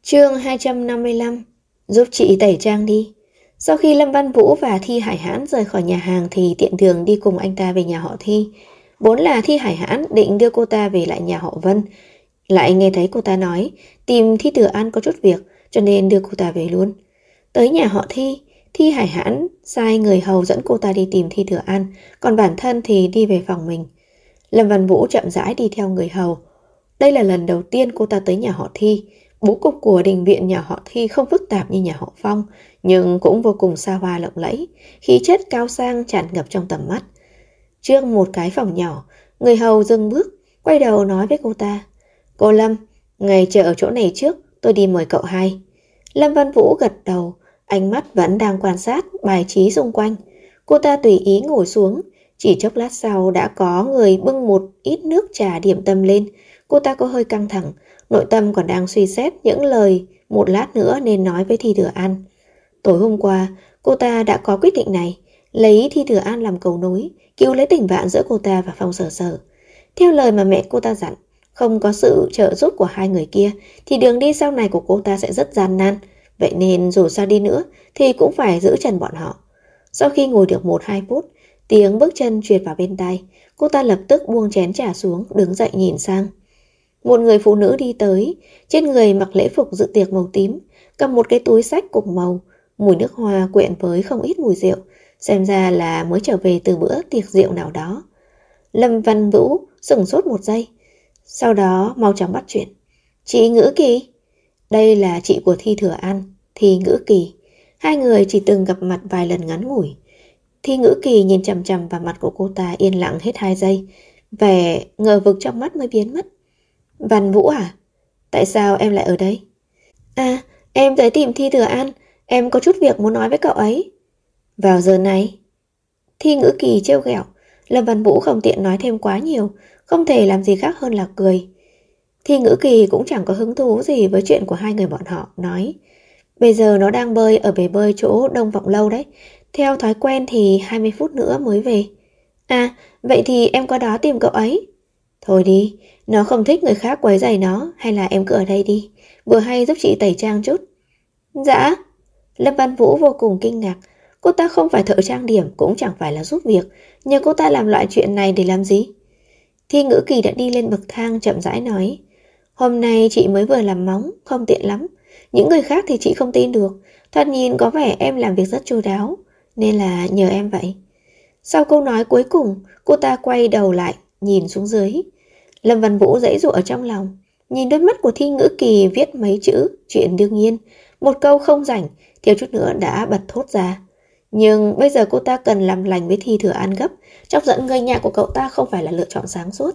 Chương 255. Giúp chị tẩy trang đi. Sau khi Lâm Văn Vũ và Thi Hải Hãn rời khỏi nhà hàng thì tiện đường đi cùng anh ta về nhà họ Thi. Vốn là Thi Hải Hãn định đưa cô ta về lại nhà họ Vân, lại nghe thấy cô ta nói tìm Thi Thừa An có chút việc, cho nên đưa cô ta về luôn. Tới nhà họ Thi, Thi Hải Hãn sai người hầu dẫn cô ta đi tìm Thi Thừa An, còn bản thân thì đi về phòng mình. Lâm Văn Vũ chậm rãi đi theo người hầu. Đây là lần đầu tiên cô ta tới nhà họ Thi. Bố cục của đình viện nhà họ Thi không phức tạp như nhà họ Phong, nhưng cũng vô cùng xa hoa lộng lẫy, khí chất cao sang tràn ngập trong tầm mắt. Trước một cái phòng nhỏ, người hầu dừng bước, quay đầu nói với cô ta: "Cô Lâm, ngài chờ ở chỗ này trước, tôi đi mời cậu hai." Lâm Văn Vũ gật đầu, ánh mắt vẫn đang quan sát bài trí xung quanh. Cô ta tùy ý ngồi xuống, chỉ chốc lát sau đã có người bưng một ít nước trà điểm tâm lên. Cô ta có hơi căng thẳng, nội tâm còn đang suy xét những lời một lát nữa nên nói với Thi Thừa An. Tối hôm qua, cô ta đã có quyết định này, lấy Thi Thừa An làm cầu nối, cứu lấy tình bạn giữa cô ta và Phong Sở Sở. Theo lời mà mẹ cô ta dặn, không có sự trợ giúp của hai người kia thì đường đi sau này của cô ta sẽ rất gian nan. Vậy nên dù sao đi nữa thì cũng phải giữ chân bọn họ. Sau khi ngồi được 1-2 phút, tiếng bước chân truyền vào bên tai. Cô ta lập tức buông chén trà xuống, đứng dậy nhìn sang. Một người phụ nữ đi tới, trên người mặc lễ phục dự tiệc màu tím, cầm một cái túi xách cùng màu, mùi nước hoa quyện với không ít mùi rượu, xem ra là mới trở về từ bữa tiệc rượu nào đó. Lâm Văn Vũ sửng sốt một giây, sau đó mau chóng bắt chuyện. "Chị Ngữ Kỳ." Đây là chị của Thi Thừa An, Thi Ngữ Kỳ. Hai người chỉ từng gặp mặt vài lần ngắn ngủi. Thi Ngữ Kỳ nhìn chằm chằm vào mặt của cô ta yên lặng hết 2 giây, vẻ ngờ vực trong mắt mới biến mất. "Văn Vũ à? Tại sao em lại ở đây?" "À, em tới tìm Thi Thừa An, em có chút việc muốn nói với cậu ấy." "Vào giờ này?" Thi Ngữ Kỳ trêu ghẹo. Lâm Văn Vũ không tiện nói thêm quá nhiều, không thể làm gì khác hơn là cười. Thi Ngữ Kỳ cũng chẳng có hứng thú gì với chuyện của hai người bọn họ, nói: "Bây giờ nó đang bơi ở bể bơi chỗ Đông Vọng Lâu đấy. Theo thói quen thì 20 phút nữa mới về." "À, vậy thì em qua đó tìm cậu ấy." "Thôi đi, nó không thích người khác quấy rầy nó, hay là em cứ ở đây đi, vừa hay giúp chị tẩy trang chút." "Dạ?" Lâm Văn Vũ vô cùng kinh ngạc. Cô ta không phải thợ trang điểm, cũng chẳng phải là giúp việc, nhưng cô ta làm loại chuyện này để làm gì? Thi Ngữ Kỳ đã đi lên bậc thang chậm rãi nói: "Hôm nay chị mới vừa làm móng, không tiện lắm. Những người khác thì chị không tin được, thoạt nhìn có vẻ em làm việc rất chu đáo, nên là nhờ em vậy." Sau câu nói cuối cùng, cô ta quay đầu lại, nhìn xuống dưới. Lâm Văn Vũ giãy giụa ở trong lòng, nhìn đôi mắt của Thi Ngữ Kỳ viết mấy chữ chuyện đương nhiên, một câu không rảnh, thiếu chút nữa đã bật thốt ra. Nhưng bây giờ cô ta cần làm lành với Thi Thừa An gấp, chọc giận người nhà của cậu ta không phải là lựa chọn sáng suốt.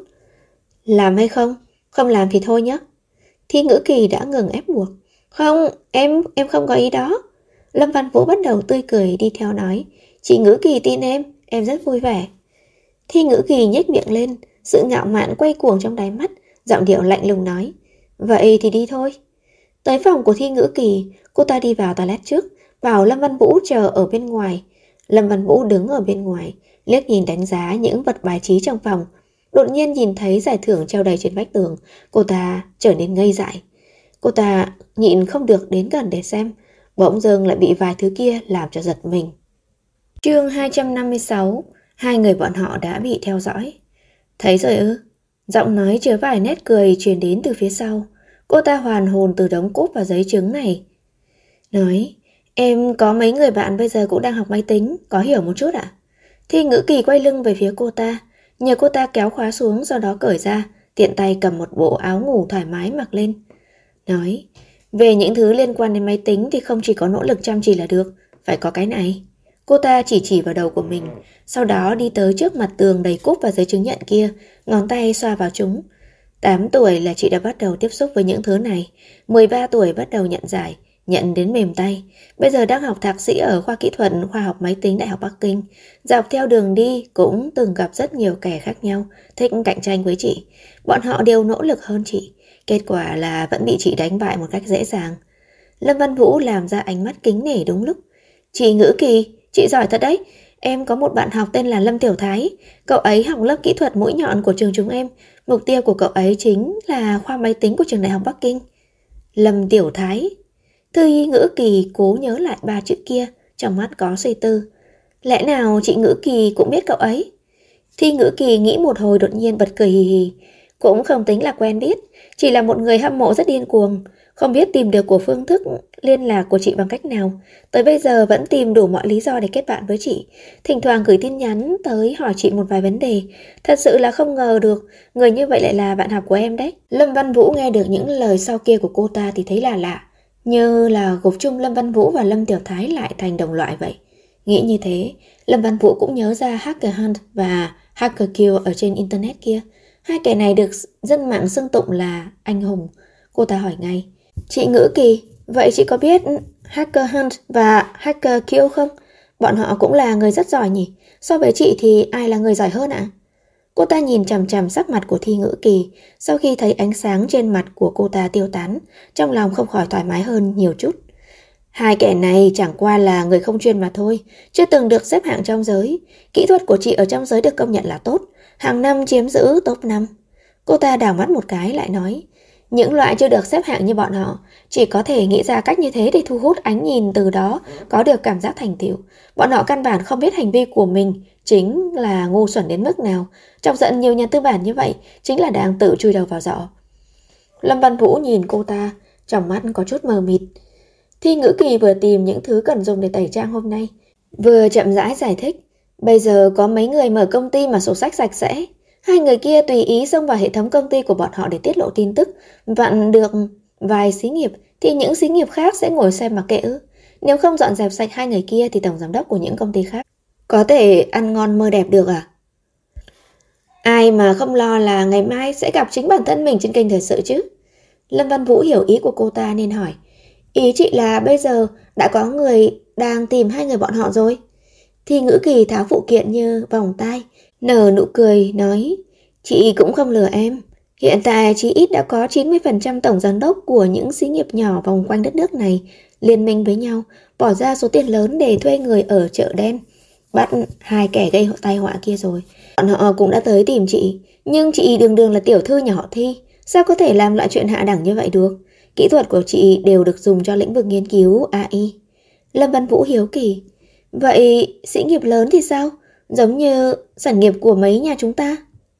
"Làm hay không? Không làm thì thôi nhé." Thi Ngữ Kỳ đã ngừng ép buộc. "Không, em không có ý đó." Lâm Văn Vũ bắt đầu tươi cười đi theo nói: "Chị Ngữ Kỳ tin em rất vui vẻ." Thi Ngữ Kỳ nhếch miệng lên, sự ngạo mạn quay cuồng trong đáy mắt, giọng điệu lạnh lùng nói: "Vậy thì đi thôi." Tới phòng của Thi Ngữ Kỳ, cô ta đi vào toilet trước, bảo Lâm Văn Vũ chờ ở bên ngoài. Lâm Văn Vũ đứng ở bên ngoài, liếc nhìn đánh giá những vật bài trí trong phòng. Đột nhiên nhìn thấy giải thưởng treo đầy trên vách tường, cô ta trở nên ngây dại. Cô ta nhịn không được đến gần để xem, bỗng dưng lại bị vài thứ kia làm cho giật mình. Chương 256. Hai người bọn họ đã bị theo dõi. "Thấy rồi ư?" Giọng nói chứa vài nét cười truyền đến từ phía sau. Cô ta hoàn hồn từ đống cúp và giấy chứng này, nói: "Em có mấy người bạn bây giờ cũng đang học máy tính, có hiểu một chút ạ?" Thi Ngữ Kỳ quay lưng về phía cô ta, nhờ cô ta kéo khóa xuống, sau đó cởi ra, tiện tay cầm một bộ áo ngủ thoải mái mặc lên. Nói: "Về những thứ liên quan đến máy tính thì không chỉ có nỗ lực chăm chỉ là được, phải có cái này." Cô ta chỉ vào đầu của mình, sau đó đi tới trước mặt tường đầy cúp và giấy chứng nhận kia, ngón tay xoa vào chúng. 8 tuổi là chị đã bắt đầu tiếp xúc với những thứ này, 13 tuổi bắt đầu nhận giải, nhận đến mềm tay. Bây giờ đang học thạc sĩ ở khoa kỹ thuật khoa học máy tính Đại học Bắc Kinh. Dọc theo đường đi cũng từng gặp rất nhiều kẻ khác nhau, thích cạnh tranh với chị. Bọn họ đều nỗ lực hơn chị, kết quả là vẫn bị chị đánh bại một cách dễ dàng. Lâm Văn Vũ làm ra ánh mắt kính nể đúng lúc. "Chị Ngữ Kỳ, chị giỏi thật đấy. Em có một bạn học tên là Lâm Tiểu Thái. Cậu ấy học lớp kỹ thuật mũi nhọn của trường chúng em. Mục tiêu của cậu ấy chính là khoa máy tính của trường Đại học Bắc Kinh." Lâm Tiểu Thái. Thư Ngữ Kỳ cố nhớ lại ba chữ kia, trong mắt có suy tư. Lẽ nào chị Ngữ Kỳ cũng biết cậu ấy? Thi Ngữ Kỳ nghĩ một hồi đột nhiên bật cười hì hì. Cũng không tính là quen biết, chỉ là một người hâm mộ rất điên cuồng. Không biết tìm được của phương thức liên lạc của chị bằng cách nào. Tới bây giờ vẫn tìm đủ mọi lý do để kết bạn với chị. Thỉnh thoảng gửi tin nhắn tới hỏi chị một vài vấn đề. Thật sự là không ngờ được, người như vậy lại là bạn học của em đấy. Lâm Văn Vũ nghe được những lời sau kia của cô ta thì thấy là lạ. Như là gộp chung Lâm Văn Vũ và Lâm Tiểu Thái lại thành đồng loại vậy. Nghĩ như thế, Lâm Văn Vũ cũng nhớ ra Hacker Hunt và Hacker Kill ở trên Internet kia. Hai kẻ này được dân mạng xưng tụng là anh hùng. Cô ta hỏi ngay. Chị Ngữ Kỳ, vậy chị có biết Hacker Hunt và Hacker Kill không? Bọn họ cũng là người rất giỏi nhỉ? So với chị thì ai là người giỏi hơn ạ? Cô ta nhìn chằm chằm sắc mặt của Thi Ngữ Kỳ. Sau khi thấy ánh sáng trên mặt của cô ta tiêu tán, trong lòng không khỏi thoải mái hơn nhiều chút. Hai kẻ này chẳng qua là người không chuyên mà thôi, chưa từng được xếp hạng trong giới. Kỹ thuật của chị ở trong giới được công nhận là tốt, hàng năm chiếm giữ top 5. Cô ta đảo mắt một cái lại nói, những loại chưa được xếp hạng như bọn họ chỉ có thể nghĩ ra cách như thế để thu hút ánh nhìn, từ đó có được cảm giác thành tựu. Bọn họ căn bản không biết hành vi của mình chính là ngu xuẩn đến mức nào. Chọc giận nhiều nhà tư bản như vậy chính là đang tự chui đầu vào giỏ. Lâm Văn Vũ nhìn cô ta, trong mắt có chút mờ mịt. Thi Ngữ Kỳ vừa tìm những thứ cần dùng để tẩy trang hôm nay, vừa chậm rãi giải thích. Bây giờ có mấy người mở công ty mà sổ sách sạch sẽ. Hai người kia tùy ý xông vào hệ thống công ty của bọn họ để tiết lộ tin tức. Vặn được vài xí nghiệp thì những xí nghiệp khác sẽ ngồi xem mà kệ ư. Nếu không dọn dẹp sạch hai người kia thì tổng giám đốc của những công ty khác có thể ăn ngon mơ đẹp được à? Ai mà không lo là ngày mai sẽ gặp chính bản thân mình trên kênh thời sự chứ? Lâm Văn Vũ hiểu ý của cô ta nên hỏi. Ý chị là bây giờ đã có người đang tìm hai người bọn họ rồi. Thi Ngữ Kỳ tháo phụ kiện như vòng tai, nở nụ cười nói, chị cũng không lừa em. Hiện tại chí ít đã có 90% tổng giám đốc của những xí nghiệp nhỏ vòng quanh đất nước này liên minh với nhau, bỏ ra số tiền lớn để thuê người ở chợ đen, bắt hai kẻ gây tai họa kia rồi. Bọn họ cũng đã tới tìm chị, nhưng chị đường đường là tiểu thư nhà họ Thi, sao có thể làm loại chuyện hạ đẳng như vậy được? Kỹ thuật của chị đều được dùng cho lĩnh vực nghiên cứu AI. Lâm Văn Vũ hiếu kỳ. Vậy sĩ nghiệp lớn thì sao? Giống như sản nghiệp của mấy nhà chúng ta.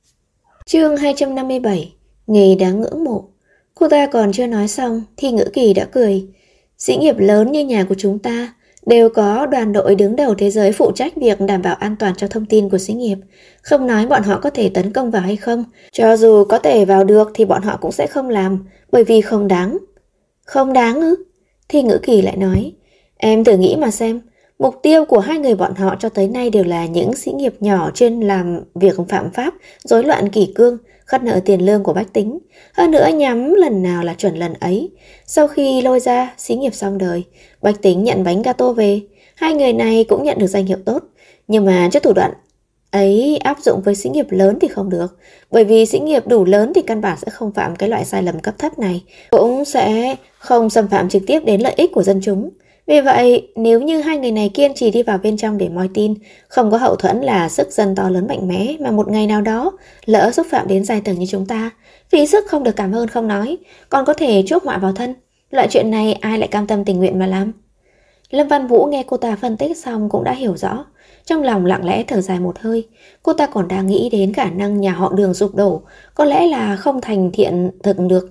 Chương 257. Nghề đáng ngưỡng mộ. Cô ta còn chưa nói xong thì Ngữ Kỳ đã cười. Sĩ nghiệp lớn như nhà của chúng ta đều có đoàn đội đứng đầu thế giới phụ trách việc đảm bảo an toàn cho thông tin của xí nghiệp. Không nói bọn họ có thể tấn công vào hay không, cho dù có thể vào được thì bọn họ cũng sẽ không làm, bởi vì không đáng. Không đáng ư? Thì Ngữ Kỳ lại nói, em thử nghĩ mà xem, mục tiêu của hai người bọn họ cho tới nay đều là những xí nghiệp nhỏ chuyên làm việc phạm pháp, rối loạn kỷ cương, khất nợ tiền lương của bách tính. Hơn nữa nhắm lần nào là chuẩn lần ấy. Sau khi lôi ra, xí nghiệp xong đời, bách tính nhận bánh gato về. Hai người này cũng nhận được danh hiệu tốt. Nhưng mà trước thủ đoạn ấy áp dụng với xí nghiệp lớn thì không được. Bởi vì xí nghiệp đủ lớn thì căn bản sẽ không phạm cái loại sai lầm cấp thấp này, cũng sẽ không xâm phạm trực tiếp đến lợi ích của dân chúng. Vì vậy, nếu như hai người này kiên trì đi vào bên trong để moi tin, không có hậu thuẫn là sức dân to lớn mạnh mẽ, mà một ngày nào đó lỡ xúc phạm đến giai tầng như chúng ta, phí sức không được cảm ơn không nói, còn có thể chuốc họa vào thân. Loại chuyện này ai lại cam tâm tình nguyện mà làm? Lâm Văn Vũ nghe cô ta phân tích xong cũng đã hiểu rõ, trong lòng lặng lẽ thở dài một hơi. Cô ta còn đang nghĩ đến khả năng nhà họ Đường sụp đổ, có lẽ là không thành thiện thực được.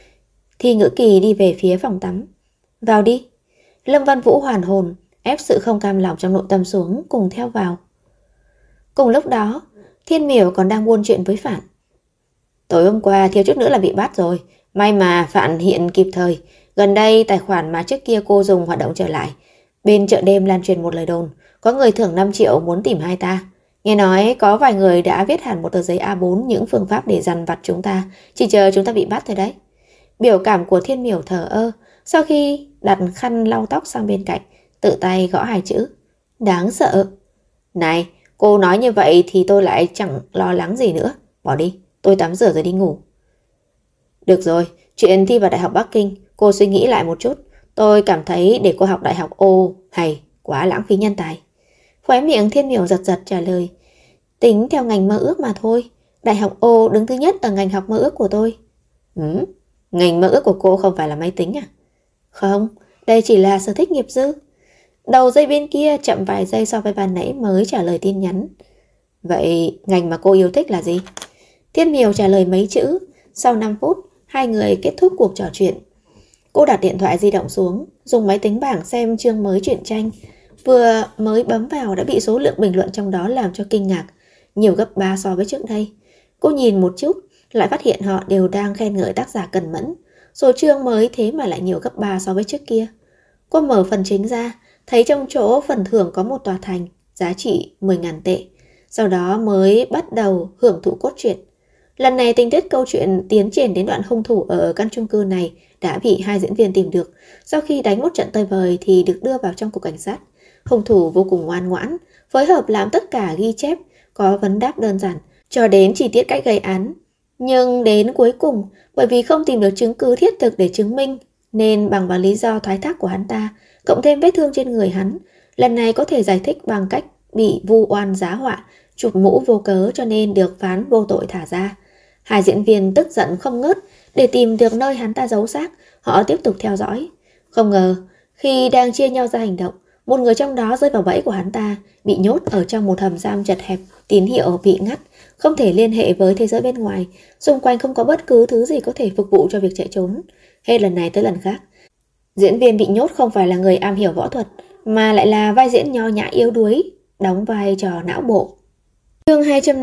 Thì Ngữ Kỳ đi về phía phòng tắm. Vào đi. Lâm Văn Vũ hoàn hồn, ép sự không cam lòng trong nội tâm xuống, cùng theo vào. Cùng lúc đó, Thiên Miểu còn đang buôn chuyện với Phạn. Tối hôm qua thiếu chút nữa là bị bắt rồi, may mà Phạn hiện kịp thời. Gần đây tài khoản mà trước kia cô dùng hoạt động trở lại. Bên chợ đêm lan truyền một lời đồn, có người thưởng 5 triệu muốn tìm hai ta. Nghe nói có vài người đã viết hẳn một tờ giấy A4 những phương pháp để dằn vặt chúng ta, chỉ chờ chúng ta bị bắt thôi đấy. Biểu cảm của Thiên Miểu thờ ơ, sau khi đặt khăn lau tóc sang bên cạnh, tự tay gõ hai chữ. Đáng sợ. Này, cô nói như vậy thì tôi lại chẳng lo lắng gì nữa. Bỏ đi, tôi tắm rửa rồi đi ngủ. Được rồi, chuyện thi vào Đại học Bắc Kinh, cô suy nghĩ lại một chút. Tôi cảm thấy để cô học Đại học Ô hay quá lãng phí nhân tài. Khóe miệng Thiên Miểu giật giật trả lời. Tính theo ngành mơ ước mà thôi. Đại học Ô đứng thứ nhất ở ngành học mơ ước của tôi. Ngành mơ ước của cô không phải là máy tính à? Không, đây chỉ là sở thích nghiệp dư. Đầu dây bên kia chậm vài giây so với ban nãy mới trả lời tin nhắn. Vậy ngành mà cô yêu thích là gì? Thiên Miểu trả lời mấy chữ. Sau 5 phút, hai người kết thúc cuộc trò chuyện. Cô đặt điện thoại di động xuống, dùng máy tính bảng xem chương mới truyện tranh. Vừa mới bấm vào đã bị số lượng bình luận trong đó làm cho kinh ngạc, nhiều gấp 3 so với trước đây. Cô nhìn một chút, lại phát hiện họ đều đang khen ngợi tác giả cần mẫn. Số chương mới thế mà lại nhiều gấp 3 so với trước kia. Cô mở phần chính ra, thấy trong chỗ phần thưởng có một tòa thành, giá trị 10.000 tệ. Sau đó mới bắt đầu hưởng thụ cốt truyện. Lần này tình tiết câu chuyện tiến triển đến đoạn hung thủ ở căn chung cư này đã bị hai diễn viên tìm được. Sau khi đánh một trận tơi bời thì được đưa vào trong cục cảnh sát. Hung thủ vô cùng ngoan ngoãn, phối hợp làm tất cả ghi chép, có vấn đáp đơn giản, cho đến chi tiết cách gây án. Nhưng đến cuối cùng, bởi vì không tìm được chứng cứ thiết thực để chứng minh, nên bằng vào lý do thoái thác của hắn ta, cộng thêm vết thương trên người hắn, lần này có thể giải thích bằng cách bị vu oan giá họa, chụp mũ vô cớ cho nên được phán vô tội thả ra. Hai diễn viên tức giận không ngớt, để tìm được nơi hắn ta giấu xác, họ tiếp tục theo dõi. Không ngờ, khi đang chia nhau ra hành động, một người trong đó rơi vào bẫy của hắn ta, bị nhốt ở trong một hầm giam chật hẹp, tín hiệu bị ngắt, không thể liên hệ với thế giới bên ngoài, xung quanh không có bất cứ thứ gì có thể phục vụ cho việc chạy trốn. Hết lần này tới lần khác, diễn viên bị nhốt không phải là người am hiểu võ thuật, mà lại là vai diễn nho nhã yếu đuối, đóng vai trò não bộ. Chương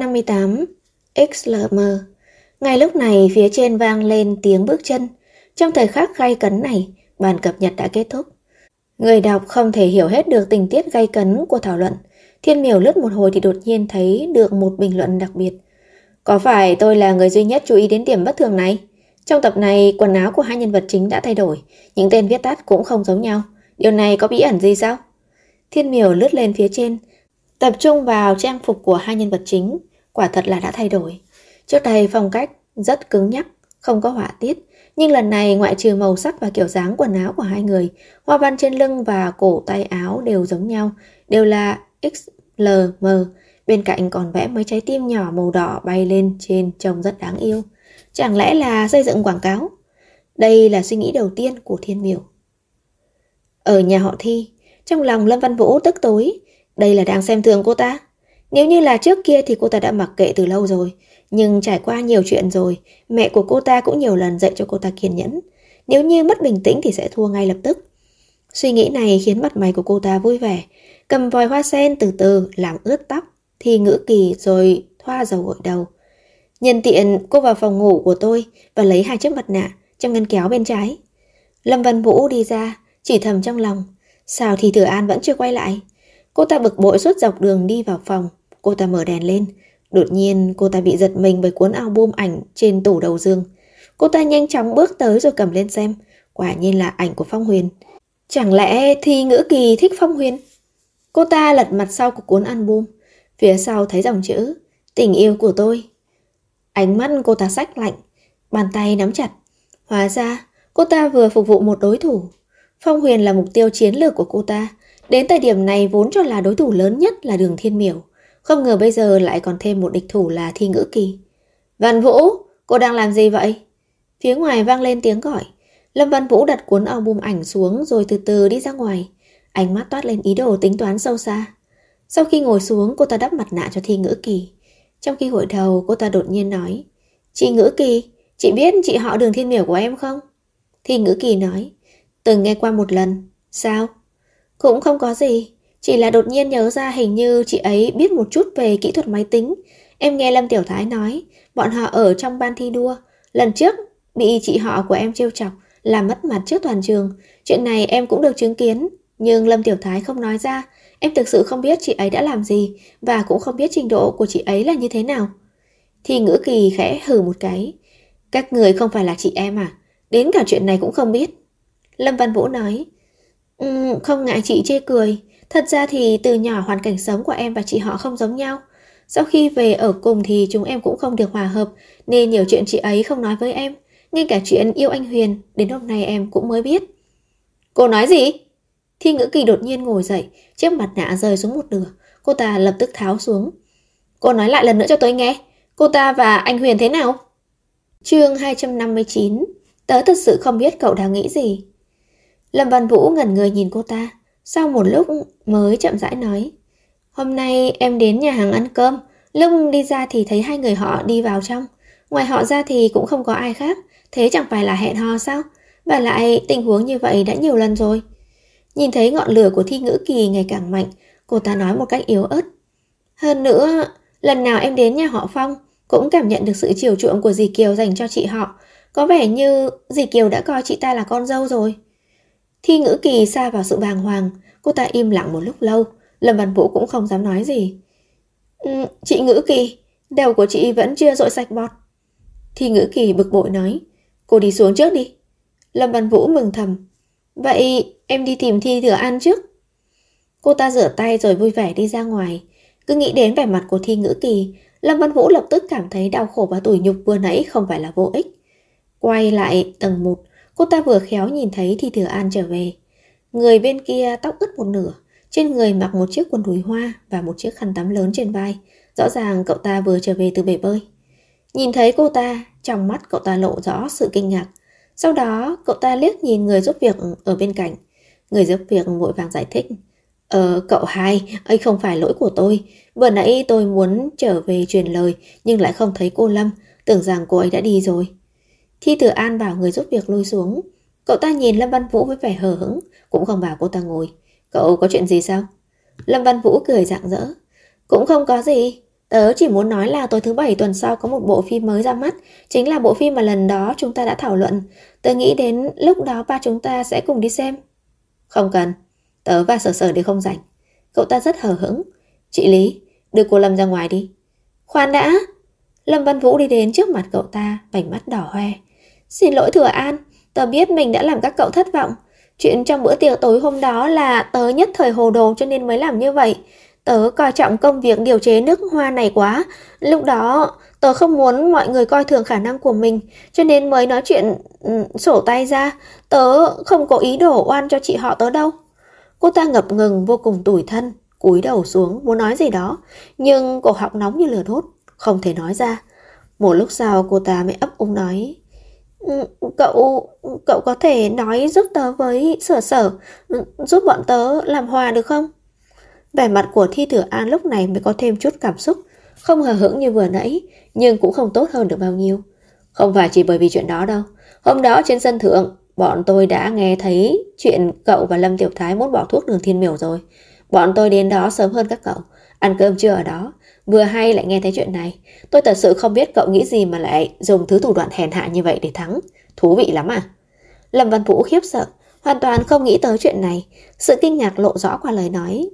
258 XLM. Ngay lúc này phía trên vang lên tiếng bước chân. Trong thời khắc gay cấn này, bản cập nhật đã kết thúc. Người đọc không thể hiểu hết được tình tiết gay cấn của thảo luận. Thiên Miểu lướt một hồi thì đột nhiên thấy được một bình luận đặc biệt. Có phải tôi là người duy nhất chú ý đến điểm bất thường này? Trong tập này, quần áo của hai nhân vật chính đã thay đổi, những tên viết tắt cũng không giống nhau. Điều này có bí ẩn gì sao? Thiên Miểu lướt lên phía trên, tập trung vào trang phục của hai nhân vật chính. Quả thật là đã thay đổi. Trước đây phong cách rất cứng nhắc, không có họa tiết. Nhưng lần này ngoại trừ màu sắc và kiểu dáng quần áo của hai người, hoa văn trên lưng và cổ tay áo đều giống nhau, đều là XLM. Bên cạnh còn vẽ mấy trái tim nhỏ màu đỏ bay lên trên trông rất đáng yêu. Chẳng lẽ là xây dựng quảng cáo? Đây là suy nghĩ đầu tiên của Thiên Miểu. Ở nhà họ Thi, trong lòng Lâm Văn Vũ tức tối. Đây là đang xem thường cô ta. Nếu như là trước kia thì cô ta đã mặc kệ từ lâu rồi. Nhưng trải qua nhiều chuyện rồi, mẹ của cô ta cũng nhiều lần dạy cho cô ta kiên nhẫn. Nếu như mất bình tĩnh thì sẽ thua ngay lập tức. Suy nghĩ này khiến mặt mày của cô ta vui vẻ. Cầm vòi hoa sen từ từ làm ướt tóc, thì ngữ kỳ rồi thoa dầu gội đầu. Nhân tiện cô vào phòng ngủ của tôi và lấy hai chiếc mặt nạ trong ngăn kéo bên trái. Lâm Văn Vũ đi ra, chỉ thầm trong lòng. Sao thì Thừa An vẫn chưa quay lại? Cô ta bực bội suốt dọc đường đi vào phòng. Cô ta mở đèn lên. Đột nhiên cô ta bị giật mình bởi cuốn album ảnh trên tủ đầu giường. Cô ta nhanh chóng bước tới rồi cầm lên xem. Quả nhiên là ảnh của Phong Huyền. Chẳng lẽ Thi Ngữ Kỳ thích Phong Huyền? Cô ta lật mặt sau của cuốn album. Phía sau thấy dòng chữ tình yêu của tôi. Ánh mắt cô ta xách lạnh, bàn tay nắm chặt. Hóa ra cô ta vừa phục vụ một đối thủ. Phong Huyền là mục tiêu chiến lược của cô ta. Đến thời điểm này vốn cho là đối thủ lớn nhất là Đường Thiên Miểu. Không ngờ bây giờ lại còn thêm một địch thủ là Thi Ngữ Kỳ. Văn Vũ, cô đang làm gì vậy? Phía ngoài vang lên tiếng gọi. Lâm Văn Vũ đặt cuốn album ảnh xuống rồi từ từ đi ra ngoài. Ánh mắt toát lên ý đồ tính toán sâu xa. Sau khi ngồi xuống, cô ta đắp mặt nạ cho Thi Ngữ Kỳ. Trong khi gội đầu, cô ta đột nhiên nói: Chị Ngữ Kỳ, chị biết chị họ Đường Thiên Miểu của em không? Thi Ngữ Kỳ nói: Từng nghe qua một lần. Sao? Cũng không có gì. Chỉ là đột nhiên nhớ ra hình như chị ấy biết một chút về kỹ thuật máy tính. Em nghe Lâm Tiểu Thái nói, bọn họ ở trong ban thi đua. Lần trước, bị chị họ của em trêu chọc, làm mất mặt trước toàn trường. Chuyện này em cũng được chứng kiến. Nhưng Lâm Tiểu Thái không nói ra. Em thực sự không biết chị ấy đã làm gì, và cũng không biết trình độ của chị ấy là như thế nào. Thi Ngữ Kỳ khẽ hừ một cái. Các người không phải là chị em à? Đến cả chuyện này cũng không biết. Lâm Văn Vũ nói: Không ngại chị chê cười. Thật ra thì từ nhỏ hoàn cảnh sống của em và chị họ không giống nhau. Sau khi về ở cùng thì chúng em cũng không được hòa hợp, nên nhiều chuyện chị ấy không nói với em. Ngay cả chuyện yêu anh Huyền, đến hôm nay em cũng mới biết. Cô nói gì? Thi Ngữ Kỳ đột nhiên ngồi dậy, chiếc mặt nạ rơi xuống một nửa. Cô ta lập tức tháo xuống. Cô nói lại lần nữa cho tôi nghe. Cô ta và anh Huyền thế nào? Chương 259. Tớ thật sự không biết cậu đang nghĩ gì. Lâm Văn Vũ ngẩn người nhìn cô ta, sau một lúc mới chậm rãi nói. Hôm nay em đến nhà hàng ăn cơm, lúc đi ra thì thấy hai người họ đi vào trong. Ngoài họ ra thì cũng không có ai khác, thế chẳng phải là hẹn hò sao? Và lại tình huống như vậy đã nhiều lần rồi. Nhìn thấy ngọn lửa của Thi Ngữ Kỳ ngày càng mạnh, cô ta nói một cách yếu ớt. Hơn nữa, lần nào em đến nhà họ Phong cũng cảm nhận được sự chiều chuộng của dì Kiều dành cho chị họ. Có vẻ như dì Kiều đã coi chị ta là con dâu rồi. Thi Ngữ Kỳ sa vào sự bàng hoàng, cô ta im lặng một lúc lâu. Lâm Văn Vũ cũng không dám nói gì. Chị Ngữ Kỳ, đầu của chị vẫn chưa dội sạch bọt. Thi Ngữ Kỳ bực bội nói. Cô đi xuống trước đi. Lâm Văn Vũ mừng thầm. Vậy em đi tìm Thi Thừa An trước. Cô ta rửa tay rồi vui vẻ đi ra ngoài. Cứ nghĩ đến vẻ mặt của Thi Ngữ Kỳ, Lâm Văn Vũ lập tức cảm thấy đau khổ và tủi nhục vừa nãy không phải là vô ích. Quay lại tầng 1, cô ta vừa khéo nhìn thấy Thi Thừa An trở về. Người bên kia tóc ướt một nửa, trên người mặc một chiếc quần đùi hoa và một chiếc khăn tắm lớn trên vai. Rõ ràng cậu ta vừa trở về từ bể bơi. Nhìn thấy cô ta, trong mắt cậu ta lộ rõ sự kinh ngạc. Sau đó cậu ta liếc nhìn người giúp việc ở bên cạnh. Người giúp việc vội vàng giải thích. Cậu hai, ấy không phải lỗi của tôi. Vừa nãy tôi muốn trở về truyền lời nhưng lại không thấy cô Lâm, tưởng rằng cô ấy đã đi rồi. Thi Thừa An bảo người giúp việc lui xuống. Cậu ta nhìn Lâm Văn Vũ với vẻ hờ hững, cũng không bảo cô ta ngồi. Cậu có chuyện gì sao? Lâm Văn Vũ cười rạng rỡ. Cũng không có gì. Tớ chỉ muốn nói là tối thứ 7 tuần sau có một bộ phim mới ra mắt. Chính là bộ phim mà lần đó chúng ta đã thảo luận. Tớ nghĩ đến lúc đó ba chúng ta sẽ cùng đi xem. Không cần. Tớ và Sở Sở đều không rảnh. Cậu ta rất hờ hững. Chị Lý, đưa cô Lâm ra ngoài đi. Khoan đã. Lâm Văn Vũ đi đến trước mặt cậu ta, vành mắt đỏ hoe. Xin lỗi Thừa An, tớ biết mình đã làm các cậu thất vọng. Chuyện trong bữa tiệc tối hôm đó là tớ nhất thời hồ đồ cho nên mới làm như vậy. Tớ coi trọng công việc điều chế nước hoa này quá. Lúc đó tớ không muốn mọi người coi thường khả năng của mình, cho nên mới nói chuyện sổ tay ra. Tớ không có ý đổ oan cho chị họ tớ đâu. Cô ta ngập ngừng vô cùng tủi thân, cúi đầu xuống muốn nói gì đó, nhưng cổ họng nóng như lửa đốt, không thể nói ra. Một lúc sau cô ta mới ấp úng nói. Cậu có thể nói giúp tớ với Sở Sở, giúp bọn tớ làm hòa được không? Vẻ mặt của Thi Thừa An lúc này mới có thêm chút cảm xúc, không hờ hững như vừa nãy, nhưng cũng không tốt hơn được bao nhiêu. Không phải chỉ bởi vì chuyện đó đâu. Hôm đó trên sân thượng, bọn tôi đã nghe thấy chuyện cậu và Lâm Tiểu Thái muốn bỏ thuốc Đường Thiên Miểu rồi. Bọn tôi đến đó sớm hơn các cậu, ăn cơm trưa ở đó. Vừa hay lại nghe thấy chuyện này. Tôi thật sự không biết cậu nghĩ gì mà lại dùng thứ thủ đoạn hèn hạ như vậy để thắng. Thú vị lắm à? Lâm Văn Vũ khiếp sợ, hoàn toàn không nghĩ tới chuyện này. Sự kinh ngạc lộ rõ qua lời nói.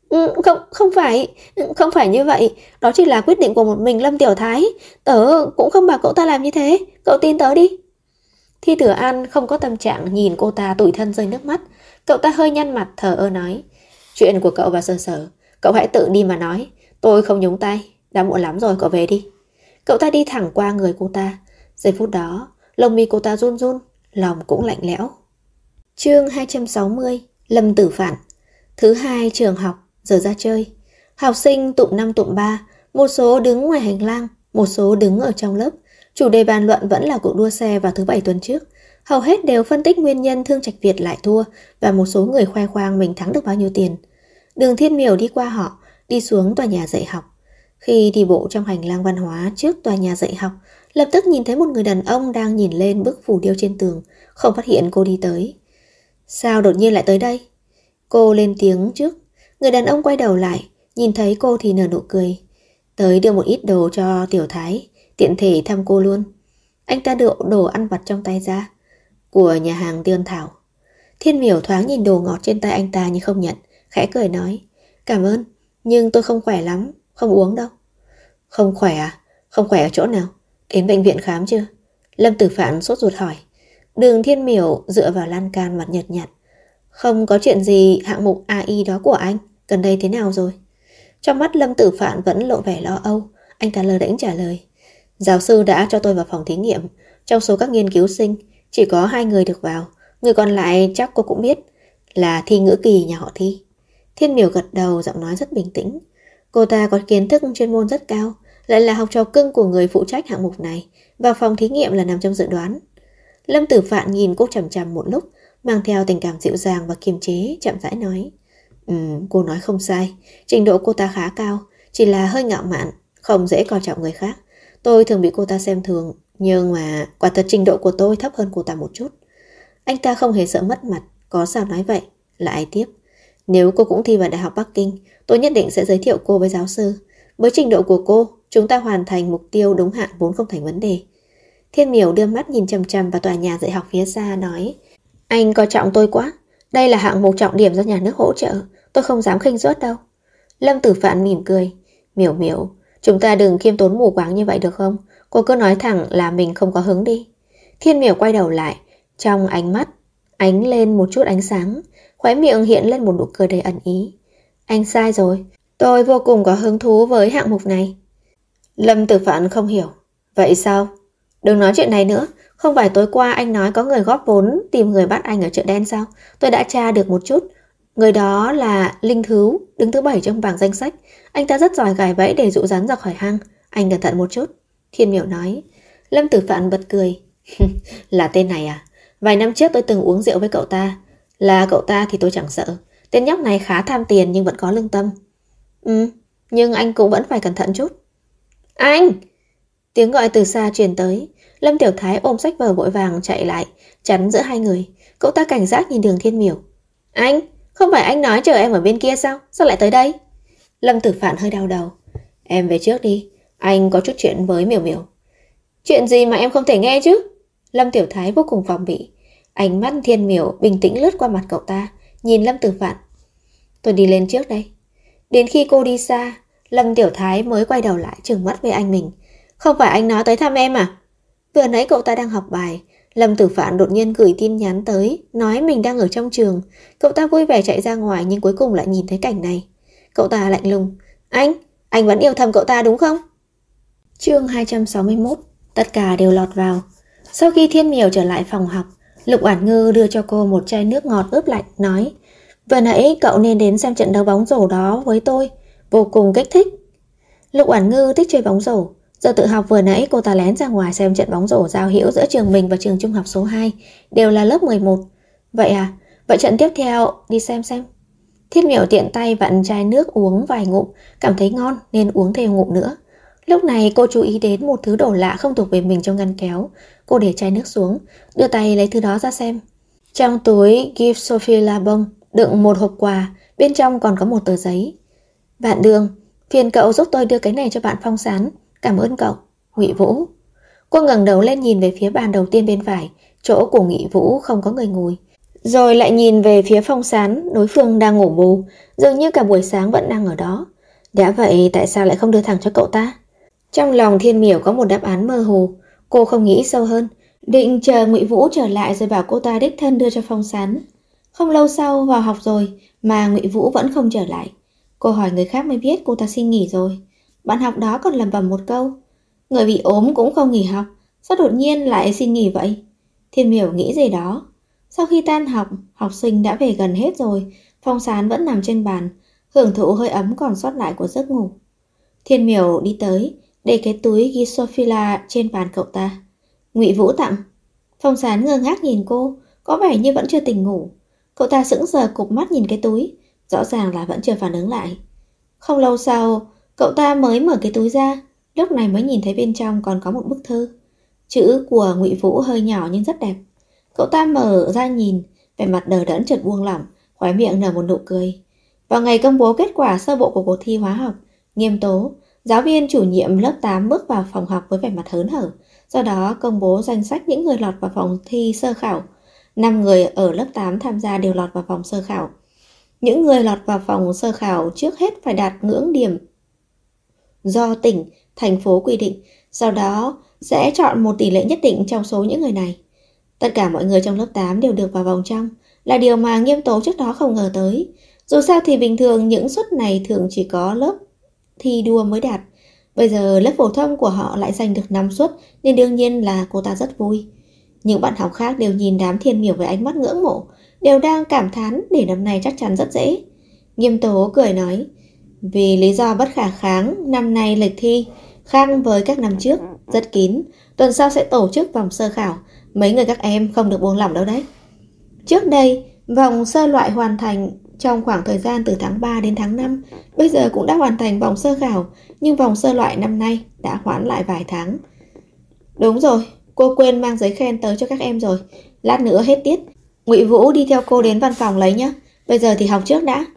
Không phải như vậy. Đó chỉ là quyết định của một mình Lâm Tiểu Thái. Tớ cũng không bảo cậu ta làm như thế. Cậu tin tớ đi. Thi Thừa An không có tâm trạng nhìn cô ta tủi thân rơi nước mắt. Cậu ta hơi nhăn mặt thờ ơ nói. Chuyện của cậu và Sở Sở, cậu hãy tự đi mà nói. Tôi không nhúng tay. Đã muộn lắm rồi, cậu về đi. Cậu ta đi thẳng qua người cô ta. Giây phút đó, lông mi cô ta run run, lòng cũng lạnh lẽo. Chương 260. Lâm Tử Phản. Thứ hai trường học, giờ ra chơi. Học sinh tụm 5 tụm 3, một số đứng ngoài hành lang, một số đứng ở trong lớp. Chủ đề bàn luận vẫn là cuộc đua xe vào thứ 7 tuần trước. Hầu hết đều phân tích nguyên nhân Thương Trạch Việt lại thua và một số người khoe khoang mình thắng được bao nhiêu tiền. Đường Thiên Miểu đi qua họ, đi xuống tòa nhà dạy học. Khi đi bộ trong hành lang văn hóa trước tòa nhà dạy học, lập tức nhìn thấy một người đàn ông đang nhìn lên bức phù điêu trên tường, không phát hiện cô đi tới. Sao đột nhiên lại tới đây? Cô lên tiếng trước. Người đàn ông quay đầu lại, nhìn thấy cô thì nở nụ cười. Tới đưa một ít đồ cho Tiểu Thái, tiện thể thăm cô luôn. Anh ta đưa đồ ăn vặt trong tay ra. Của nhà hàng Tiên Thảo. Thiên Miểu thoáng nhìn đồ ngọt trên tay anh ta nhưng không nhận, khẽ cười nói. Cảm ơn, nhưng tôi không khỏe lắm, không uống đâu. Không khỏe à? Không khỏe ở chỗ nào? Đến bệnh viện khám chưa? Lâm Tử Phản sốt ruột hỏi. Đường Thiên Miểu dựa vào lan can mặt nhợt nhạt. Không có chuyện gì, hạng mục AI đó của anh gần đây thế nào rồi? Trong mắt Lâm Tử Phản vẫn lộ vẻ lo âu. Anh ta lơ đễnh trả lời. Giáo sư đã cho tôi vào phòng thí nghiệm. Trong số các nghiên cứu sinh, chỉ có 2 người được vào. Người còn lại chắc cô cũng biết, là Thi Ngữ Kỳ nhà họ Thi. Thiên Miểu gật đầu, giọng nói rất bình tĩnh. Cô ta có kiến thức chuyên môn rất cao, lại là học trò cưng của người phụ trách hạng mục này. Vào phòng thí nghiệm là nằm trong dự đoán. Lâm Tử Phạn nhìn cô chằm chằm một lúc, mang theo tình cảm dịu dàng và kiềm chế, chậm rãi nói. Cô nói không sai, trình độ cô ta khá cao, chỉ là hơi ngạo mạn, không dễ coi trọng người khác. Tôi thường bị cô ta xem thường, nhưng mà quả thật trình độ của tôi thấp hơn cô ta một chút. Anh ta không hề sợ mất mặt, có sao nói vậy, lại tiếp. Nếu cô cũng thi vào Đại học Bắc Kinh, tôi nhất định sẽ giới thiệu cô với giáo sư. Với trình độ của cô, chúng ta hoàn thành mục tiêu đúng hạn vốn không thành vấn đề. Thiên Miểu đưa mắt nhìn chằm chằm vào tòa nhà dạy học phía xa nói. Anh coi trọng tôi quá, đây là hạng mục trọng điểm do nhà nước hỗ trợ, tôi không dám khinh suất đâu. Lâm Tử Phạn mỉm cười. Miểu Miểu, chúng ta đừng khiêm tốn mù quáng như vậy được không? Cô cứ nói thẳng là mình không có hứng đi. Thiên Miểu quay đầu lại, trong ánh mắt ánh lên một chút ánh sáng, khóe miệng hiện lên một nụ cười đầy ẩn ý. Anh sai rồi, tôi vô cùng có hứng thú với hạng mục này. Lâm Tử Phạn không hiểu. Vậy sao? Đừng nói chuyện này nữa. Không phải tối qua anh nói có người góp vốn tìm người bắt anh ở chợ đen sao? Tôi đã tra được một chút. Người đó là Linh Thứ, đứng thứ 7 trong bảng danh sách. Anh ta rất giỏi gài bẫy để dụ rắn ra khỏi hang. Anh cẩn thận một chút. Thiên Miểu nói. Lâm Tử Phạn bật cười. Là tên này à? Vài năm trước tôi từng uống rượu với cậu ta. Là cậu ta thì tôi chẳng sợ. Tên nhóc này khá tham tiền nhưng vẫn có lương tâm. Nhưng anh cũng vẫn phải cẩn thận chút. Anh! Tiếng gọi từ xa truyền tới. Lâm Tiểu Thái ôm sách vở vội vàng chạy lại, chắn giữa hai người. Cậu ta cảnh giác nhìn Đường Thiên Miểu. Anh! Không phải anh nói chờ em ở bên kia sao? Sao lại tới đây? Lâm Tử Phạn hơi đau đầu. Em về trước đi. Anh có chút chuyện với Miểu Miểu. Chuyện gì mà em không thể nghe chứ? Lâm Tiểu Thái vô cùng phòng bị. Ánh mắt Thiên Miểu bình tĩnh lướt qua mặt cậu ta, nhìn Lâm Tử Phạn. Tôi đi lên trước đây. Đến khi cô đi xa, Lâm Tiểu Thái mới quay đầu lại trừng mắt với anh mình. Không phải anh nói tới thăm em à? Vừa nãy cậu ta đang học bài, Lâm Tử Phạn đột nhiên gửi tin nhắn tới, nói mình đang ở trong trường. Cậu ta vui vẻ chạy ra ngoài nhưng cuối cùng lại nhìn thấy cảnh này. Cậu ta lạnh lùng. Anh vẫn yêu thầm cậu ta đúng không? Chương 261. Tất cả đều lọt vào. Sau khi Thiên Miểu trở lại phòng học, Lục Oản Ngư đưa cho cô một chai nước ngọt ướp lạnh, nói. Vừa nãy cậu nên đến xem trận đấu bóng rổ đó với tôi, vô cùng kích thích. Lục Oản Ngư thích chơi bóng rổ. Giờ tự học vừa nãy cô ta lén ra ngoài xem trận bóng rổ giao hữu giữa trường mình và trường trung học số 2, đều là lớp 11. Vậy à? Vậy trận tiếp theo đi xem. Thiên Miểu tiện tay vặn chai nước uống vài ngụm, cảm thấy ngon nên uống thêm ngụm nữa. Lúc này cô chú ý đến một thứ đồ lạ không thuộc về mình trong ngăn kéo. Cô để chai nước xuống, đưa tay lấy thứ đó ra xem. Trong túi Give Sophie La Bon đựng một hộp quà, bên trong còn có một tờ giấy. Bạn Đường, phiền cậu giúp tôi đưa cái này cho bạn Phong Sán. Cảm ơn cậu. Ngụy Vũ. Cô ngẩng đầu lên nhìn về phía bàn đầu tiên bên phải, chỗ của Ngụy Vũ không có người ngồi. Rồi lại nhìn về phía Phong Sán, đối phương đang ngủ bù, dường như cả buổi sáng vẫn đang ở đó. Đã vậy tại sao lại không đưa thẳng cho cậu ta? Trong lòng Thiên Miểu có một đáp án mơ hồ, cô không nghĩ sâu hơn, định chờ Ngụy Vũ trở lại rồi bảo cô ta đích thân đưa cho Phong Sán. Không lâu sau vào học rồi mà Ngụy Vũ vẫn không trở lại. Cô hỏi người khác mới biết cô ta xin nghỉ rồi. Bạn học đó còn lẩm bẩm một câu. Người bị ốm cũng không nghỉ học, sao đột nhiên lại xin nghỉ vậy? Thiên Miểu nghĩ gì đó. Sau khi tan học, học sinh đã về gần hết rồi. Phong Sán vẫn nằm trên bàn, hưởng thụ hơi ấm còn sót lại của giấc ngủ. Thiên Miểu đi tới, để cái túi ghi Sophia trên bàn cậu ta. Ngụy Vũ tặng. Phong Sán ngơ ngác nhìn cô, có vẻ như vẫn chưa tỉnh ngủ. Cậu ta sững sờ cụp mắt nhìn cái túi, rõ ràng là vẫn chưa phản ứng lại. Không lâu sau, cậu ta mới mở cái túi ra, lúc này mới nhìn thấy bên trong còn có một bức thư. Chữ của Ngụy Vũ hơi nhỏ nhưng rất đẹp. Cậu ta mở ra nhìn, vẻ mặt đờ đẫn chợt buông lỏng, khóe miệng nở một nụ cười. Vào ngày công bố kết quả sơ bộ của cuộc thi hóa học, Nghiêm Tố, giáo viên chủ nhiệm lớp 8 bước vào phòng học với vẻ mặt hớn hở. Do đó công bố danh sách những người lọt vào vòng thi sơ khảo. 5 người ở lớp 8 tham gia đều lọt vào vòng sơ khảo. Những người lọt vào vòng sơ khảo trước hết phải đạt ngưỡng điểm do tỉnh, thành phố quy định. Sau đó sẽ chọn một tỷ lệ nhất định trong số những người này. Tất cả mọi người trong lớp 8 đều được vào vòng trong, là điều mà Nghiêm Tố trước đó không ngờ tới. Dù sao thì bình thường những suất này thường chỉ có lớp thi đua mới đạt. Bây giờ lớp phổ thông của họ lại giành được 5 suất, nên đương nhiên là cô ta rất vui. Những bạn học khác đều nhìn đám Thiên Miểu với ánh mắt ngưỡng mộ, đều đang cảm thán để năm nay chắc chắn rất dễ. Nghiêm Tố cười nói, vì lý do bất khả kháng, năm nay lịch thi khác với các năm trước, rất kín. Tuần sau sẽ tổ chức vòng sơ khảo, Mấy người các em không được buông lỏng đâu đấy. Trước đây, vòng sơ loại hoàn thành trong khoảng thời gian từ tháng 3 đến tháng 5. Bây giờ cũng đã hoàn thành vòng sơ khảo, nhưng vòng sơ loại năm nay đã hoãn lại vài tháng. Đúng rồi, cô quên mang giấy khen tới cho các em rồi. Lát nữa hết tiết, Ngụy Vũ đi theo cô đến văn phòng lấy nhé. Bây giờ thì học trước đã.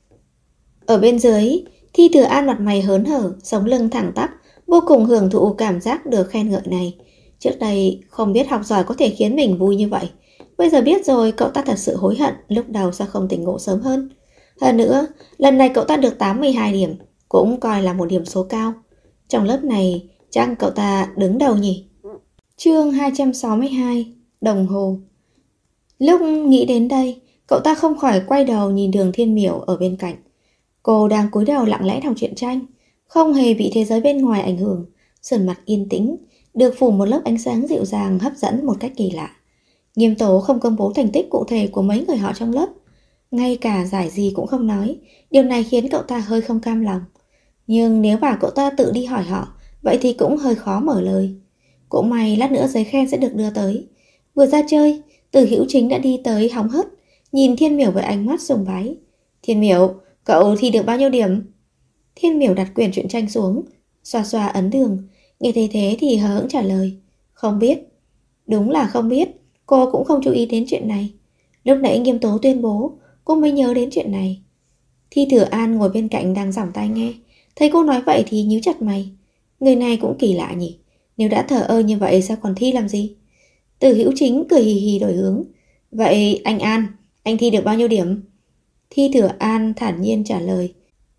Ở bên dưới, Thi Thừa An mặt mày hớn hở, sống lưng thẳng tắp, vô cùng hưởng thụ cảm giác được khen ngợi này. Trước đây không biết học giỏi có thể khiến mình vui như vậy. Bây giờ biết rồi, cậu ta thật sự hối hận lúc đầu sao không tỉnh ngộ sớm hơn. Hơn nữa, lần này cậu ta được 82 điểm, cũng coi là một điểm số cao. Trong lớp này, chắc cậu ta đứng đầu nhỉ? Chương 262, đồng hồ. Lúc nghĩ đến đây, cậu ta không khỏi quay đầu nhìn Đường Thiên Miểu ở bên cạnh. Cô đang cúi đầu lặng lẽ đọc truyện tranh, không hề bị thế giới bên ngoài ảnh hưởng, sườn mặt yên tĩnh, được phủ một lớp ánh sáng dịu dàng hấp dẫn một cách kỳ lạ. Nghiêm Tố không công bố thành tích cụ thể của mấy người họ trong lớp, ngay cả giải gì cũng không nói. Điều này khiến cậu ta hơi không cam lòng. Nhưng nếu bảo cậu ta tự đi hỏi họ, vậy thì cũng hơi khó mở lời. Cũng may lát nữa giấy khen sẽ được đưa tới. Vừa ra chơi, Từ Hữu Chính đã đi tới hóng hớt, nhìn Thiên Miểu với ánh mắt sùng bái. Thiên Miểu, cậu thi được bao nhiêu điểm? Thiên Miểu đặt quyển truyện tranh xuống, xoa xoa ấn đường. Nghe thấy thế thì hờ hững trả lời. Không biết. Đúng là không biết. Cô cũng không chú ý đến chuyện này. Lúc nãy Nghiêm Tố tuyên bố, cô mới nhớ đến chuyện này. Thi Thừa An ngồi bên cạnh đang giỏng tai nghe. Thấy cô nói vậy thì nhíu chặt mày. Người này cũng kỳ lạ nhỉ. Nếu đã thờ ơ như vậy sao còn thi làm gì? Từ Hữu Chính cười hì hì đổi hướng. Vậy anh An, anh thi được bao nhiêu điểm? Thi Thừa An thản nhiên trả lời.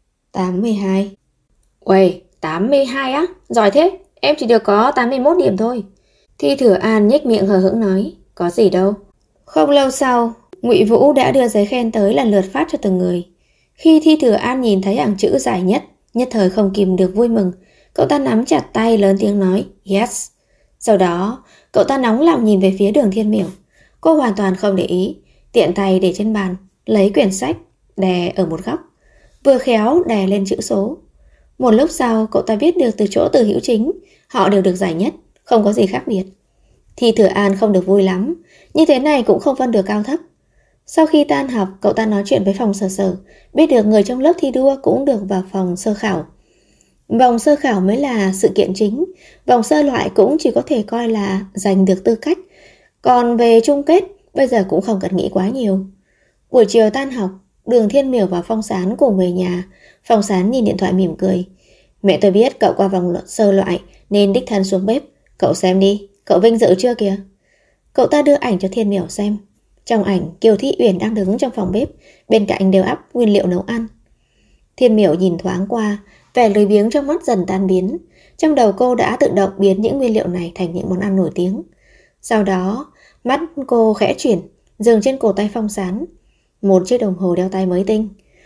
82. Uầy, 82 á? Giỏi thế, em chỉ được có 81 điểm thôi. Thi Thừa An nhếch miệng hờ hững nói. Có gì đâu. Không lâu sau, Ngụy Vũ đã đưa giấy khen tới lần lượt phát cho từng người. Khi Thi Thừa An nhìn thấy hàng chữ dài nhất, nhất thời không kìm được vui mừng. Cậu ta nắm chặt tay lớn tiếng nói yes. Sau đó, cậu ta nóng lòng nhìn về phía Đường Thiên Miểu. Cô hoàn toàn không để ý, tiện tay để trên bàn, lấy quyển sách, đè ở một góc, vừa khéo đè lên chữ số. Một lúc sau, cậu ta biết được từ chỗ Từ Hữu Chính, họ đều được giải nhất, không có gì khác biệt. Thi Thừa An không được vui lắm, như thế này cũng không phân được cao thấp. Sau khi tan học, cậu ta nói chuyện với phòng sở sở, biết được người trong lớp thi đua cũng được vào phòng sơ khảo. Vòng sơ khảo mới là sự kiện chính, vòng sơ loại cũng chỉ có thể coi là giành được tư cách. Còn về chung kết, bây giờ cũng không cần nghĩ quá nhiều. Buổi chiều tan học, Đường Thiên Miểu và Phong Sán cùng về nhà. Phong Sán nhìn điện thoại mỉm cười. Mẹ tôi biết cậu qua vòng sơ loại nên đích thân xuống bếp. Cậu xem đi, cậu vinh dự chưa kìa? Cậu ta đưa ảnh cho Thiên Miểu xem. Trong ảnh, Kiều Thị Uyển đang đứng trong phòng bếp, bên cạnh đều ắp nguyên liệu nấu ăn. Thiên Miểu nhìn thoáng qua, vẻ lười biếng trong mắt dần tan biến. Trong đầu cô đã tự động biến những nguyên liệu này thành những món ăn nổi tiếng. Sau đó, mắt cô khẽ chuyển, dừng trên cổ tay Phong Sán. Một chiếc đồng hồ đeo tay mới tinh.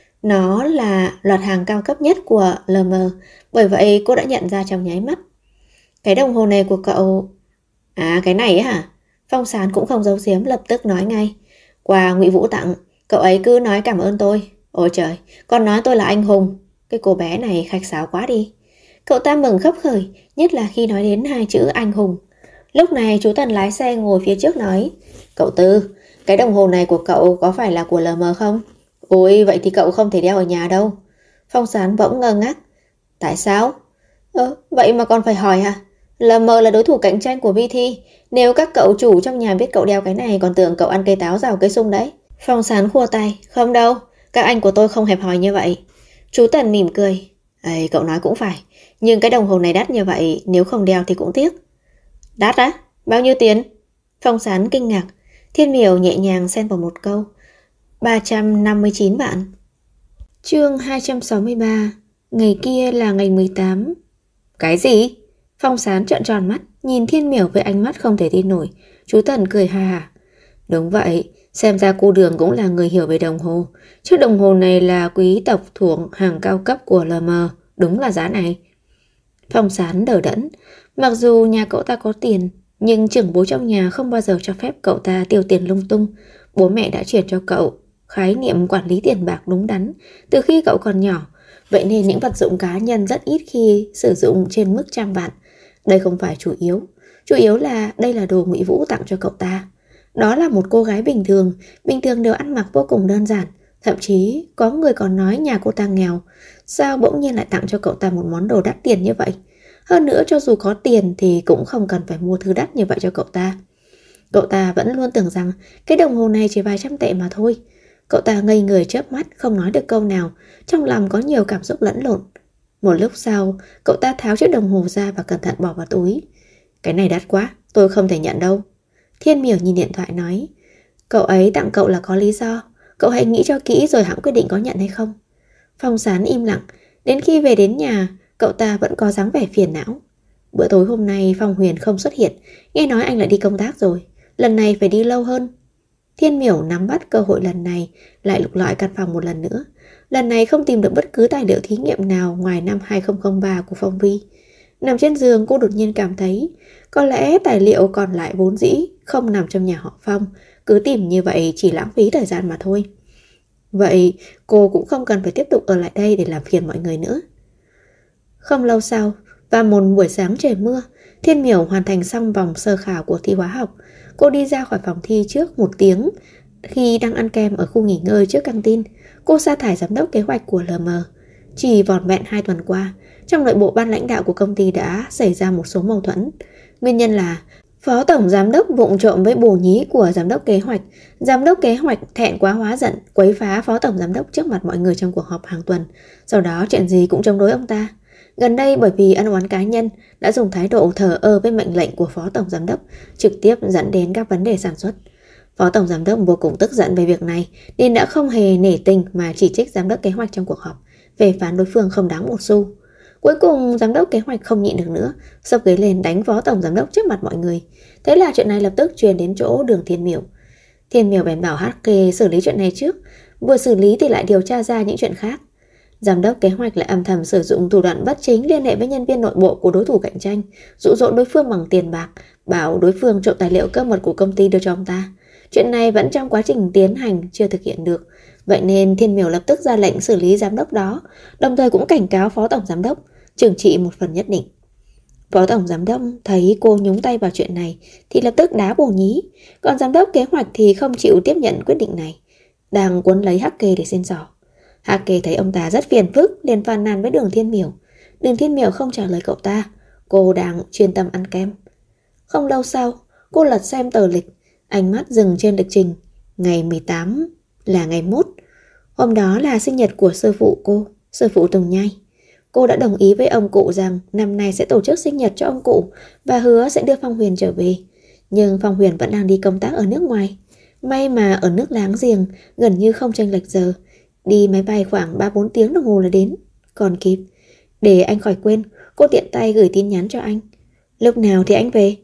Nó là loạt hàng cao cấp nhất của LM, bởi vậy cô đã nhận ra trong nháy mắt. Cái đồng hồ này của cậu... À, cái này á hả? Phong Sán cũng không giấu giếm, lập tức nói ngay. Quà Ngụy Vũ tặng, cậu ấy cứ nói cảm ơn tôi. Ôi trời, còn nói tôi là anh hùng. Cái cô bé này khách sáo quá đi. Cậu ta mừng khấp khởi, nhất là khi nói đến hai chữ anh hùng. Lúc này chú Tần lái xe ngồi phía trước nói. Cậu Tư, cái đồng hồ này của cậu có phải là của LM không? Ôi, vậy thì cậu không thể đeo ở nhà đâu. Phong Sán bỗng ngơ ngác. Tại sao? Vậy mà còn phải hỏi à? LM là đối thủ cạnh tranh của Vi Thi. Nếu các cậu chủ trong nhà biết cậu đeo cái này còn tưởng cậu ăn cây táo rào cây sung đấy. Phong Sán khua tay. Không đâu, các anh của tôi không hẹp hòi như vậy. Chú Tần mỉm cười. Ê, cậu nói cũng phải. Nhưng cái đồng hồ này đắt như vậy, nếu không đeo thì cũng tiếc. Đắt á? Bao nhiêu tiền? Phong Sán kinh ngạc. Thiên Miểu nhẹ nhàng xen vào một câu. 359 vạn. Chương 263. Ngày kia là ngày 18. Cái gì? Phong Sán trợn tròn mắt, nhìn Thiên Miểu với ánh mắt không thể tin nổi. Chú Tần cười ha ha. Đúng vậy, xem ra cô Đường cũng là người hiểu về đồng hồ. Chiếc đồng hồ này là quý tộc thuộc hàng cao cấp của LM. Đúng là giá này. Phong Sán đờ đẫn. Mặc dù nhà cậu ta có tiền, nhưng trưởng bố trong nhà không bao giờ cho phép cậu ta tiêu tiền lung tung. Bố mẹ đã truyền cho cậu khái niệm quản lý tiền bạc đúng đắn từ khi cậu còn nhỏ. Vậy nên những vật dụng cá nhân rất ít khi sử dụng trên mức trăm vạn. Đây không phải chủ yếu. Chủ yếu là đây là đồ Ngụy Vũ tặng cho cậu ta. Đó là một cô gái bình thường đều ăn mặc vô cùng đơn giản. Thậm chí có người còn nói nhà cô ta nghèo, sao bỗng nhiên lại tặng cho cậu ta một món đồ đắt tiền như vậy. Hơn nữa cho dù có tiền thì cũng không cần phải mua thứ đắt như vậy cho cậu ta. Cậu ta vẫn luôn tưởng rằng cái đồng hồ này chỉ vài trăm tệ mà thôi. Cậu ta ngây người chớp mắt không nói được câu nào, trong lòng có nhiều cảm xúc lẫn lộn. Một lúc sau, cậu ta tháo chiếc đồng hồ ra và cẩn thận bỏ vào túi. Cái này đắt quá, tôi không thể nhận đâu. Thiên Miểu nhìn điện thoại nói, cậu ấy tặng cậu là có lý do, cậu hãy nghĩ cho kỹ rồi hãng quyết định có nhận hay không. Phong Sán im lặng, đến khi về đến nhà, cậu ta vẫn có dáng vẻ phiền não. Bữa tối hôm nay Phong Huyền không xuất hiện, nghe nói anh lại đi công tác rồi, lần này phải đi lâu hơn. Thiên Miểu nắm bắt cơ hội lần này, lại lục lọi căn phòng một lần nữa. Lần này không tìm được bất cứ tài liệu thí nghiệm nào ngoài năm 2003 của Phong Vi. Nằm trên giường cô đột nhiên cảm thấy có lẽ tài liệu còn lại vốn dĩ không nằm trong nhà họ Phong, cứ tìm như vậy chỉ lãng phí thời gian mà thôi. Vậy cô cũng không cần phải tiếp tục ở lại đây để làm phiền mọi người nữa. Không lâu sau, vào một buổi sáng trời mưa, Thiên Miểu hoàn thành xong vòng sơ khảo của thi hóa học. Cô đi ra khỏi phòng thi trước 1 tiếng. Khi đang ăn kem ở khu nghỉ ngơi trước căng tin, cô sa thải giám đốc kế hoạch của LM. Chỉ vỏn vẹn 2 tuần qua, trong nội bộ ban lãnh đạo của công ty đã xảy ra một số mâu thuẫn. Nguyên nhân là phó tổng giám đốc vụng trộm với bồ nhí của giám đốc kế hoạch. Giám đốc kế hoạch thẹn quá hóa giận, quấy phá phó tổng giám đốc trước mặt mọi người trong cuộc họp hàng tuần. Sau đó chuyện gì cũng chống đối ông ta. Gần đây bởi vì ân oán cá nhân đã dùng thái độ thờ ơ với mệnh lệnh của phó tổng giám đốc, trực tiếp dẫn đến các vấn đề sản xuất. Phó tổng giám đốc vô cùng tức giận về việc này nên đã không hề nể tình mà chỉ trích giám đốc kế hoạch trong cuộc họp, về phán đối phương không đáng một xu. Cuối cùng giám đốc kế hoạch không nhịn được nữa, xốc ghế lên đánh phó tổng giám đốc trước mặt mọi người. Thế là chuyện này lập tức truyền đến chỗ Đường Thiên Miểu. Thiên Miểu bèn bảo HK xử lý chuyện này trước, vừa xử lý thì lại điều tra ra những chuyện khác. Giám đốc kế hoạch lại âm thầm sử dụng thủ đoạn bất chính liên hệ với nhân viên nội bộ của đối thủ cạnh tranh, dụ dỗ đối phương bằng tiền bạc, bảo đối phương trộm tài liệu cơ mật của công ty đưa cho ông ta. Chuyện này vẫn trong quá trình tiến hành chưa thực hiện được, vậy nên Thiên Miểu lập tức ra lệnh xử lý giám đốc đó, đồng thời cũng cảnh cáo phó tổng giám đốc trừng trị một phần nhất định. Phó tổng giám đốc thấy cô nhúng tay vào chuyện này thì lập tức đá bồ nhí, còn giám đốc kế hoạch thì không chịu tiếp nhận quyết định này, đang cuốn lấy HK để xin xỏ. HK thấy ông ta rất phiền phức, liền phàn nàn với Đường Thiên Miểu. Đường Thiên Miểu không trả lời cậu ta, cô đang chuyên tâm ăn kem. Không lâu sau, cô lật xem tờ lịch, ánh mắt dừng trên lịch trình. Ngày 18 là ngày mốt. Hôm đó là sinh nhật của sư phụ cô, sư phụ Tùng Nhai. Cô đã đồng ý với ông cụ rằng năm nay sẽ tổ chức sinh nhật cho ông cụ và hứa sẽ đưa Phong Huyền trở về. Nhưng Phong Huyền vẫn đang đi công tác ở nước ngoài. May mà ở nước láng giềng gần như không chênh lệch giờ, đi máy bay khoảng 3-4 tiếng đồng hồ là đến, còn kịp. Để anh khỏi quên, cô tiện tay gửi tin nhắn cho anh. Lúc nào thì anh về?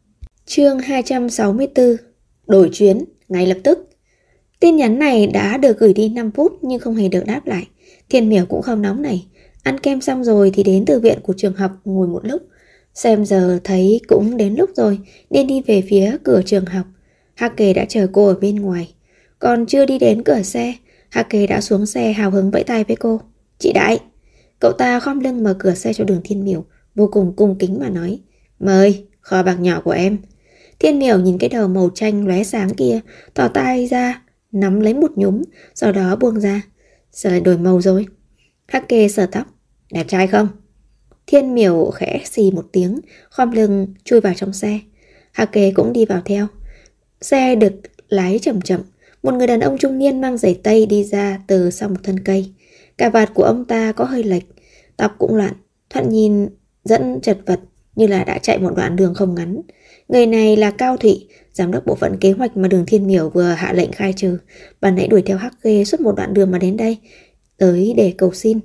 Chương 264. Đổi chuyến, ngay lập tức. Tin nhắn này đã được gửi đi 5 phút nhưng không hề được đáp lại. Thiên Miểu cũng không nóng nảy. Ăn kem xong rồi thì đến từ viện của trường học ngồi một lúc. Xem giờ thấy cũng đến lúc rồi, nên đi về phía cửa trường học. HK đã chờ cô ở bên ngoài. Còn chưa đi đến cửa xe, HK đã xuống xe hào hứng vẫy tay với cô. Chị Đại. Cậu ta khom lưng mở cửa xe cho Đường Thiên Miểu, vô cùng cung kính mà nói. Mời, kho bạc nhỏ của em. Thiên Miểu nhìn cái đầu màu chanh lóe sáng kia, thò tay ra, nắm lấy một nhúm, sau đó buông ra. Sao lại đổi màu rồi? HK sờ tóc. Đẹp trai không? Thiên Miểu khẽ xì một tiếng, khom lưng chui vào trong xe. HK cũng đi vào theo. Xe được lái chậm chậm. Một người đàn ông trung niên mang giày tây đi ra từ sau một thân cây. Cà vạt của ông ta có hơi lệch, tóc cũng loạn, thoạt nhìn dẫn chật vật như là đã chạy một đoạn đường không ngắn. Người này là Cao Thụy, giám đốc bộ phận kế hoạch mà Đường Thiên Miểu vừa hạ lệnh khai trừ. Bà nãy đuổi theo HK suốt một đoạn đường mà đến đây, tới để cầu xin.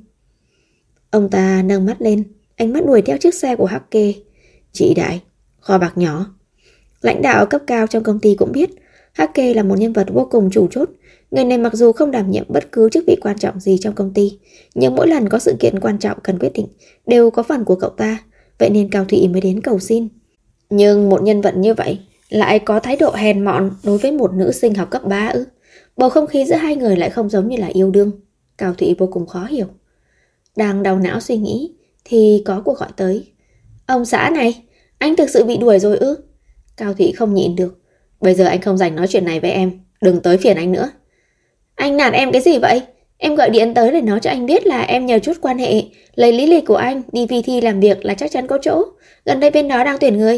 Ông ta nâng mắt lên, ánh mắt đuổi theo chiếc xe của HK. Chị Đại, kho bạc nhỏ. Lãnh đạo cấp cao trong công ty cũng biết HK là một nhân vật vô cùng chủ chốt. Người này mặc dù không đảm nhiệm bất cứ chức vị quan trọng gì trong công ty, nhưng mỗi lần có sự kiện quan trọng cần quyết định đều có phần của cậu ta. Vậy nên Cao Thụy mới đến cầu xin. Nhưng một nhân vật như vậy lại có thái độ hèn mọn đối với một nữ sinh học cấp 3 ư? Bầu không khí giữa hai người lại không giống như là yêu đương. Cao Thụy vô cùng khó hiểu. Đang đau não suy nghĩ thì có cuộc gọi tới. Ông xã này, Anh thực sự bị đuổi rồi ư? Cao Thụy không nhịn được. Bây giờ anh không rảnh nói chuyện này với em, đừng tới phiền anh nữa. Anh nạt em cái gì vậy? Em gọi điện tới để nói cho anh biết là em nhờ chút quan hệ, lấy lý lịch của anh đi VT làm việc là chắc chắn có chỗ. Gần đây bên đó đang tuyển người.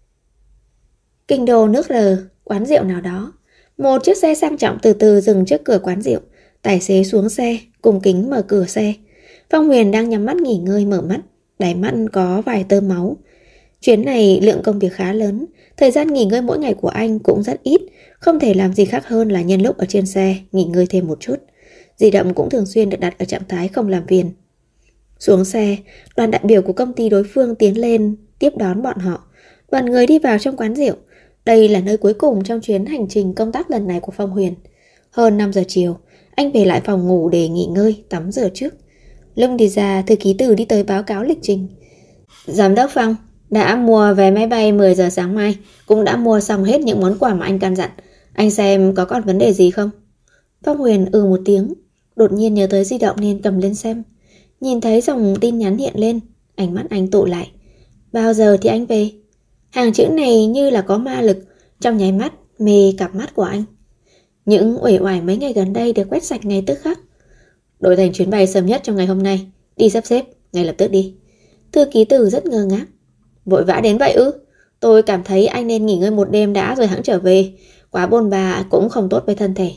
Kinh đô nước R, quán rượu nào đó. Một chiếc xe sang trọng từ từ dừng trước cửa quán rượu. Tài xế xuống xe, cung kính mở cửa xe. Phong Huyền đang nhắm mắt nghỉ ngơi mở mắt, đáy mắt có vài tơ máu. Chuyến này lượng công việc khá lớn, thời gian nghỉ ngơi mỗi ngày của anh cũng rất ít, không thể làm gì khác hơn là nhân lúc ở trên xe nghỉ ngơi thêm một chút. Di động cũng thường xuyên được đặt ở trạng thái không làm phiền. Xuống xe, đoàn đại biểu của công ty đối phương tiến lên tiếp đón bọn họ. Đoàn người đi vào trong quán rượu. Đây là nơi cuối cùng trong chuyến hành trình công tác lần này của Phong Huyền. Hơn 5 giờ chiều, anh về lại phòng ngủ để nghỉ ngơi, tắm rửa trước. Lúc đi ra, thư ký Từ đi tới báo cáo lịch trình. Giám đốc Phong đã mua vé máy bay 10 giờ sáng mai, cũng đã mua xong hết những món quà mà anh căn dặn. Anh xem có còn vấn đề gì không? Phong Huyền một tiếng, đột nhiên nhớ tới di động nên cầm lên xem. Nhìn thấy dòng tin nhắn hiện lên, ánh mắt anh tụ lại. Bao giờ thì anh về? Hàng chữ này như là có ma lực, trong nháy mắt mê cặp mắt của anh. Những uể oải mấy ngày gần đây được quét sạch ngay tức khắc. Đổi thành chuyến bay sớm nhất trong ngày hôm nay, đi sắp xếp, ngay lập tức đi. Thư ký Từ rất ngơ ngác. Vội vã đến vậy ư? Tôi cảm thấy anh nên nghỉ ngơi một đêm đã rồi hẵng trở về. Quá bôn ba cũng không tốt với thân thể.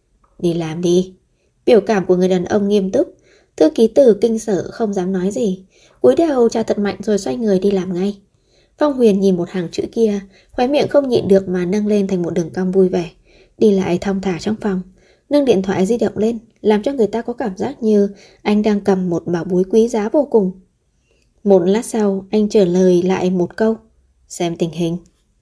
Đi làm đi. Biểu cảm của người đàn ông nghiêm túc. Thư ký Từ kinh sợ không dám nói gì, cúi đầu chào thật mạnh rồi xoay người đi làm ngay. Phong Huyền nhìn một hàng chữ kia, khóe miệng không nhịn được mà nâng lên thành một đường cong vui vẻ. Đi lại thong thả trong phòng, nâng điện thoại di động lên, làm cho người ta có cảm giác như anh đang cầm một bảo bối quý giá vô cùng. Một lát sau, anh trả lời lại một câu. Xem tình hình.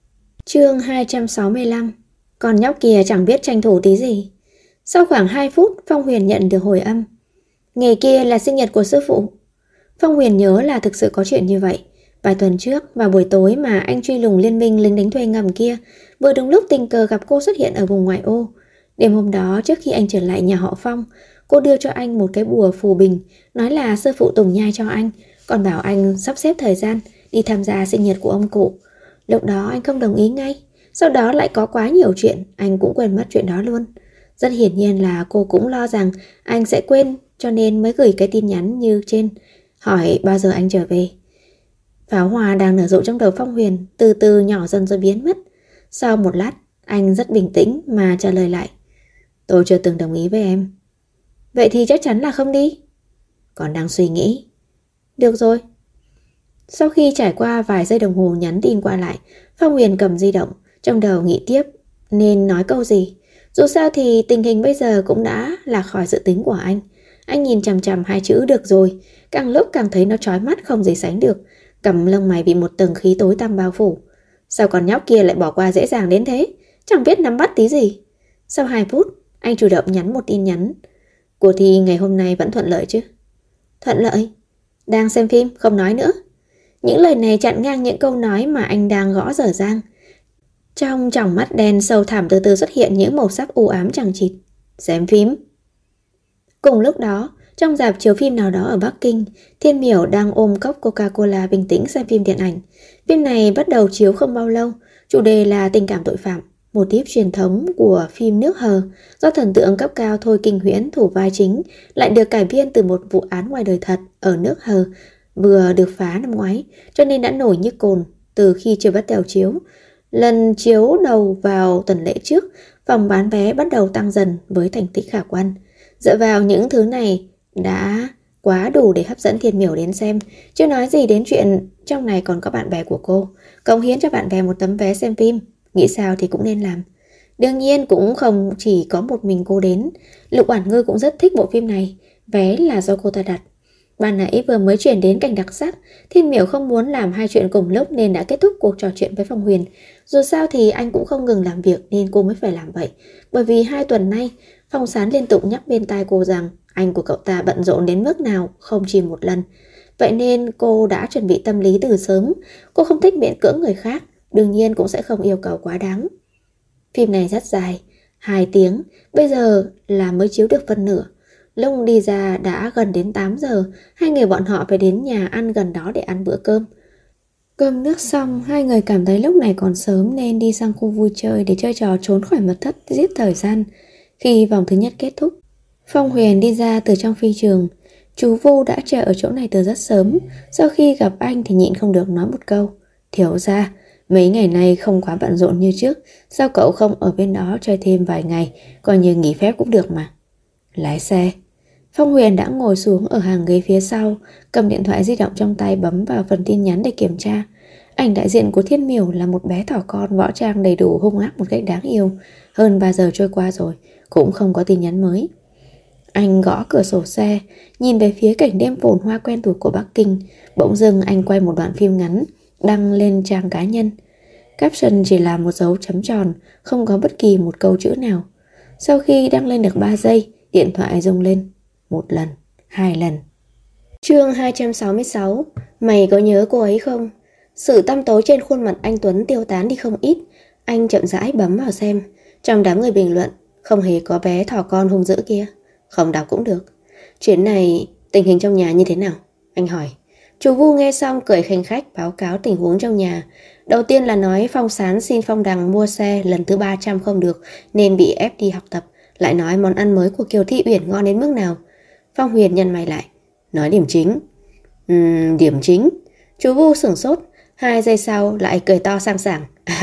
Chương 265. Con nhóc kia chẳng biết tranh thủ tí gì. Sau khoảng 2 phút, Phong Huyền nhận được hồi âm. Ngày kia là sinh nhật của sư phụ. Phong Huyền nhớ là thực sự có chuyện như vậy. Vài tuần trước, vào buổi tối mà anh truy lùng liên minh lính đánh thuê ngầm kia, vừa đúng lúc tình cờ gặp cô xuất hiện ở vùng ngoại ô. Đêm hôm đó, trước khi anh trở lại nhà họ Phong, cô đưa cho anh một cái bùa phù bình, nói là sư phụ tùng nhai cho anh, còn bảo anh sắp xếp thời gian đi tham gia sinh nhật của ông cụ. Lúc đó anh không đồng ý ngay, sau đó lại có quá nhiều chuyện, anh cũng quên mất chuyện đó luôn. Rất hiển nhiên là cô cũng lo rằng anh sẽ quên, cho nên mới gửi cái tin nhắn như trên, hỏi bao giờ anh trở về. Pháo hoa đang nở rộ trong đầu Phong Huyền, từ từ nhỏ dần rồi biến mất. Sau một lát, anh rất bình tĩnh mà trả lời lại. Tôi chưa từng đồng ý với em. Vậy thì chắc chắn là không đi. Còn đang suy nghĩ. Được rồi. Sau khi trải qua vài giây đồng hồ nhắn tin qua lại, Phong Huyền cầm di động, trong đầu nghĩ tiếp nên nói câu gì. Dù sao thì tình hình bây giờ cũng đã lạc khỏi dự tính của anh. Anh nhìn chằm chằm hai chữ được rồi, càng lúc càng thấy nó chói mắt không gì sánh được. Cằm lông mày bị một tầng khí tối tăm bao phủ. Sao con nhóc kia lại bỏ qua dễ dàng đến thế? Chẳng biết nắm bắt tí gì. Sau 2 phút, anh chủ động nhắn một tin nhắn. Cuộc thi ngày hôm nay vẫn thuận lợi chứ? Thuận lợi? Đang xem phim, không nói nữa. Những lời này chặn ngang những câu nói mà anh đang gõ dở dang. Trong tròng mắt đen sâu thẳm từ từ xuất hiện những màu sắc u ám chằng chịt. Xem phim. Cùng lúc đó, trong rạp chiếu phim nào đó ở Bắc Kinh, Thiên Miểu đang ôm cốc Coca-Cola bình tĩnh xem phim điện ảnh. Phim này bắt đầu chiếu không bao lâu, chủ đề là tình cảm tội phạm, một típ truyền thống của phim nước Hờ, do thần tượng cấp cao Thôi Kinh Huyễn thủ vai chính, lại được cải biên từ một vụ án ngoài đời thật ở nước Hờ vừa được phá năm ngoái, cho nên đã nổi như cồn từ khi chưa bắt đầu chiếu. Lần chiếu đầu vào tuần lễ trước, phòng bán vé bắt đầu tăng dần với thành tích khả quan. Dựa vào những thứ này đã quá đủ để hấp dẫn Thiên Miểu đến xem, chưa nói gì đến chuyện trong này còn có bạn bè của cô, cống hiến cho bạn bè một tấm vé xem phim, nghĩ sao thì cũng nên làm. Đương nhiên cũng không chỉ có một mình cô đến, Lục Oản Ngư cũng rất thích bộ phim này, vé là do cô ta đặt. Ban nãy vừa mới chuyển đến cảnh đặc sắc, Thiên Miểu không muốn làm hai chuyện cùng lúc nên đã kết thúc cuộc trò chuyện với Phong Huyền. Dù sao thì anh cũng không ngừng làm việc nên cô mới phải làm vậy, bởi vì 2 tuần nay Phong Sán liên tục nhắc bên tai cô rằng anh của cậu ta bận rộn đến mức nào không chỉ một lần. Vậy nên cô đã chuẩn bị tâm lý từ sớm. Cô không thích miễn cưỡng người khác, đương nhiên cũng sẽ không yêu cầu quá đáng. Phim này rất dài, 2 tiếng, bây giờ là mới chiếu được phân nửa. Lúc đi ra đã gần đến 8 giờ, hai người bọn họ phải đến nhà ăn gần đó để ăn bữa cơm. Cơm nước xong, hai người cảm thấy lúc này còn sớm nên đi sang khu vui chơi để chơi trò trốn khỏi mật thất giết thời gian. Khi vòng thứ nhất kết thúc, Phong Huyền đi ra từ trong phi trường. Chú Vu đã chờ ở chỗ này từ rất sớm. Sau khi gặp anh thì nhịn không được nói một câu: thiếu gia, mấy ngày nay không quá bận rộn như trước, sao cậu không ở bên đó chơi thêm vài ngày, coi như nghỉ phép cũng được mà. Lái xe. Phong Huyền đã ngồi xuống ở hàng ghế phía sau, cầm điện thoại di động trong tay bấm vào phần tin nhắn để kiểm tra. Ảnh đại diện của Thiên Miểu là một bé thỏ con võ trang đầy đủ hung ác một cách đáng yêu. Hơn 3 giờ trôi qua rồi, cũng không có tin nhắn mới. Anh gõ cửa sổ xe, nhìn về phía cảnh đêm phồn hoa quen thuộc của Bắc Kinh. Bỗng dưng anh quay một đoạn phim ngắn, đăng lên trang cá nhân. Caption chỉ là một dấu chấm tròn, không có bất kỳ một câu chữ nào. Sau khi đăng lên được 3 giây, điện thoại rung lên. 1 lần, 2 lần. Chương 266. Mày có nhớ cô ấy không? Sự tăm tối trên khuôn mặt anh Tuấn tiêu tán đi không ít. Anh chậm rãi bấm vào xem. Trong đám người bình luận, không hề có bé thỏ con hung dữ kia. Không đọc cũng được. Chuyến này tình hình trong nhà như thế nào? Anh hỏi. Chú Vu nghe xong cười khanh khách báo cáo tình huống trong nhà. Đầu tiên là nói Phong Sán xin Phong Đằng mua xe lần thứ 300 không được nên bị ép đi học tập. Lại nói món ăn mới của Kiều Thị Uyển ngon đến mức nào. Phong Huyền nhăn mày lại. Nói điểm chính. Điểm chính. Chú Vu sửng sốt. 2 giây sau lại cười to sang sảng.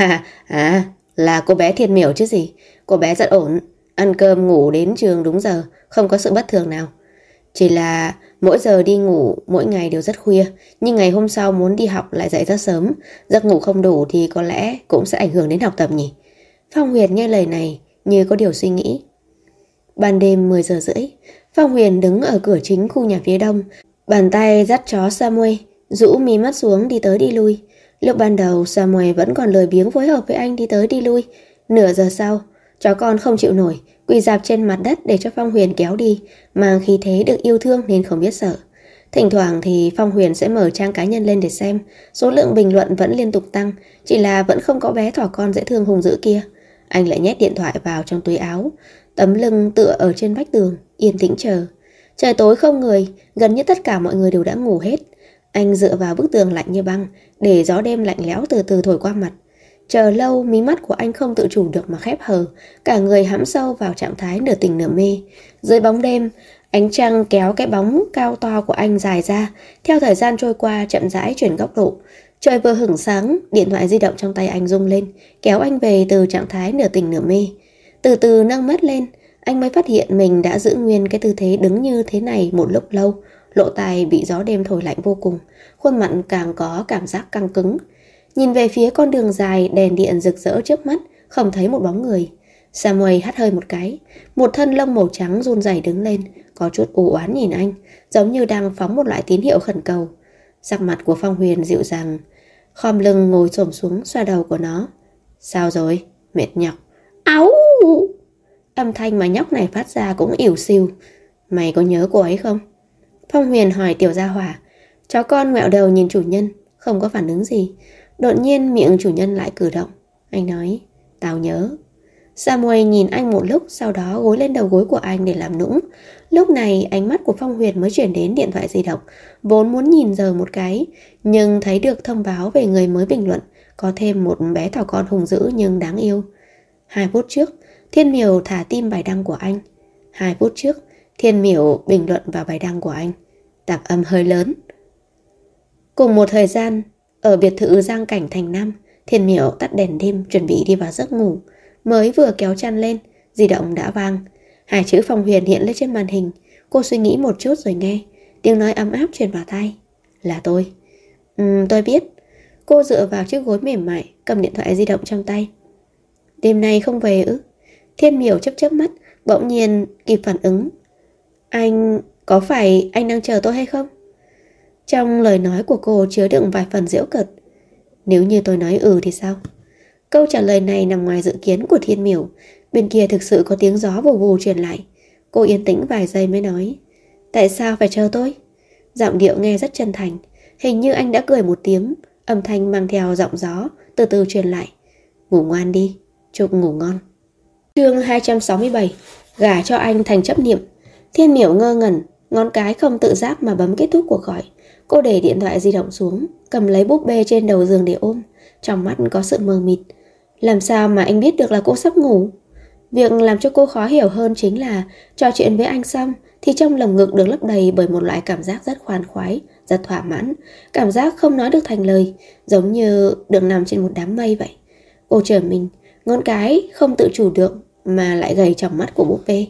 Là cô bé Thiên Miểu chứ gì. Cô bé rất ổn. Ăn cơm ngủ đến trường đúng giờ, không có sự bất thường nào. Chỉ là mỗi giờ đi ngủ mỗi ngày đều rất khuya, nhưng ngày hôm sau muốn đi học lại dậy rất sớm. Giấc ngủ không đủ thì có lẽ cũng sẽ ảnh hưởng đến học tập nhỉ. Phong Huyền nghe lời này như có điều suy nghĩ. Ban đêm 10 giờ rưỡi, Phong Huyền đứng ở cửa chính khu nhà phía đông, bàn tay dắt chó Samuel, rũ mí mắt xuống đi tới đi lui. Lúc ban đầu Samuel vẫn còn lười biếng phối hợp với anh đi tới đi lui. Nửa giờ sau, chó con không chịu nổi, quỳ rạp trên mặt đất để cho Phong Huyền kéo đi, mang khí thế được yêu thương nên không biết sợ. Thỉnh thoảng thì Phong Huyền sẽ mở trang cá nhân lên để xem, số lượng bình luận vẫn liên tục tăng, chỉ là vẫn không có bé thỏ con dễ thương hung dữ kia. Anh lại nhét điện thoại vào trong túi áo, tấm lưng tựa ở trên vách tường, yên tĩnh chờ. Trời tối không người, gần như tất cả mọi người đều đã ngủ hết. Anh dựa vào bức tường lạnh như băng, để gió đêm lạnh lẽo từ từ thổi qua mặt. Chờ lâu, mí mắt của anh không tự chủ được mà khép hờ, cả người hãm sâu vào trạng thái nửa tỉnh nửa mê. Dưới bóng đêm, ánh trăng kéo cái bóng cao to của anh dài ra, theo thời gian trôi qua chậm rãi chuyển góc độ. Trời vừa hửng sáng, điện thoại di động trong tay anh rung lên, kéo anh về từ trạng thái nửa tỉnh nửa mê. Từ từ nâng mắt lên, anh mới phát hiện mình đã giữ nguyên cái tư thế đứng như thế này một lúc lâu. Lỗ tai bị gió đêm thổi lạnh vô cùng, khuôn mặt càng có cảm giác căng cứng. Nhìn về phía con đường dài, đèn điện rực rỡ trước mắt, không thấy một bóng người. Samuel hắt hơi một cái, một thân lông màu trắng run rẩy đứng lên, có chút u oán nhìn anh, giống như đang phóng một loại tín hiệu khẩn cầu. Sắc mặt của Phong Huyền dịu dàng, khom lưng ngồi xổm xuống xoa đầu của nó. Sao rồi? Mệt nhọc. Áu! Âm thanh mà nhóc này phát ra cũng ỉu xìu. Mày có nhớ cô ấy không? Phong Huyền hỏi tiểu gia hỏa. Chó con ngoẹo đầu nhìn chủ nhân, không có phản ứng gì. Đột nhiên miệng chủ nhân lại cử động. Anh nói, tao nhớ. Samuel nhìn anh một lúc, sau đó gối lên đầu gối của anh để làm nũng. Lúc này ánh mắt của Phong Huyền mới chuyển đến điện thoại di động, vốn muốn nhìn giờ một cái, nhưng thấy được thông báo về người mới bình luận, có thêm một bé thỏ con hung dữ nhưng đáng yêu. 2 phút trước, Thiên Miểu thả tim bài đăng của anh. 2 phút trước, Thiên Miểu bình luận vào bài đăng của anh. Tạp âm hơi lớn. Cùng một thời gian, ở biệt thự Giang Cảnh thành Nam, Thiên Miểu tắt đèn đêm chuẩn bị đi vào giấc ngủ. Mới vừa kéo chăn lên, di động đã vang. 2 chữ Phong Huyền hiện lên trên màn hình. Cô suy nghĩ một chút rồi nghe. Tiếng nói ấm áp truyền vào tai. Là tôi. Tôi biết. Cô dựa vào chiếc gối mềm mại, cầm điện thoại di động trong tay. Đêm nay không về ư? Thiên Miểu chớp chớp mắt, bỗng nhiên kịp phản ứng. Có phải anh đang chờ tôi hay không? Trong lời nói của cô chứa đựng vài phần giễu cợt. Nếu như tôi nói thì sao? Câu trả lời này nằm ngoài dự kiến của Thiên Miểu. Bên kia thực sự có tiếng gió vù vù truyền lại. Cô yên tĩnh vài giây mới nói. Tại sao phải chờ tôi? Giọng điệu nghe rất chân thành. Hình như anh đã cười một tiếng. Âm thanh mang theo giọng gió từ từ truyền lại. Ngủ ngoan đi, chúc ngủ ngon. Chương 267. Gả cho anh thành chấp niệm. Thiên Miểu ngơ ngẩn, ngón cái không tự giác mà bấm kết thúc cuộc gọi. Cô để điện thoại di động xuống, cầm lấy búp bê trên đầu giường để ôm. Trong mắt có sự mờ mịt. Làm sao mà anh biết được là cô sắp ngủ? Việc làm cho cô khó hiểu hơn chính là trò chuyện với anh xong thì trong lồng ngực được lấp đầy bởi một loại cảm giác rất khoan khoái, rất thỏa mãn. Cảm giác không nói được thành lời, giống như được nằm trên một đám mây vậy. Cô trở mình, ngón cái không tự chủ được mà lại gầy trong mắt của búp bê.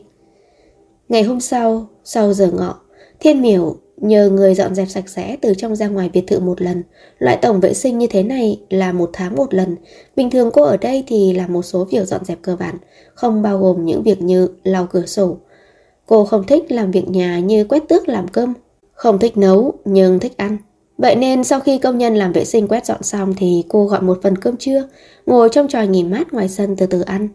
Ngày hôm sau, sau giờ ngọ, Thiên Miểu nhờ người dọn dẹp sạch sẽ từ trong ra ngoài biệt thự một lần. Loại tổng vệ sinh như thế này là 1 tháng 1 lần. Bình thường cô ở đây thì làm một số việc dọn dẹp cơ bản, không bao gồm những việc như lau cửa sổ. Cô không thích làm việc nhà như quét tước làm cơm, không thích nấu nhưng thích ăn. Vậy nên sau khi công nhân làm vệ sinh quét dọn xong thì cô gọi một phần cơm trưa, ngồi trong tròi nghỉ mát ngoài sân từ từ ăn.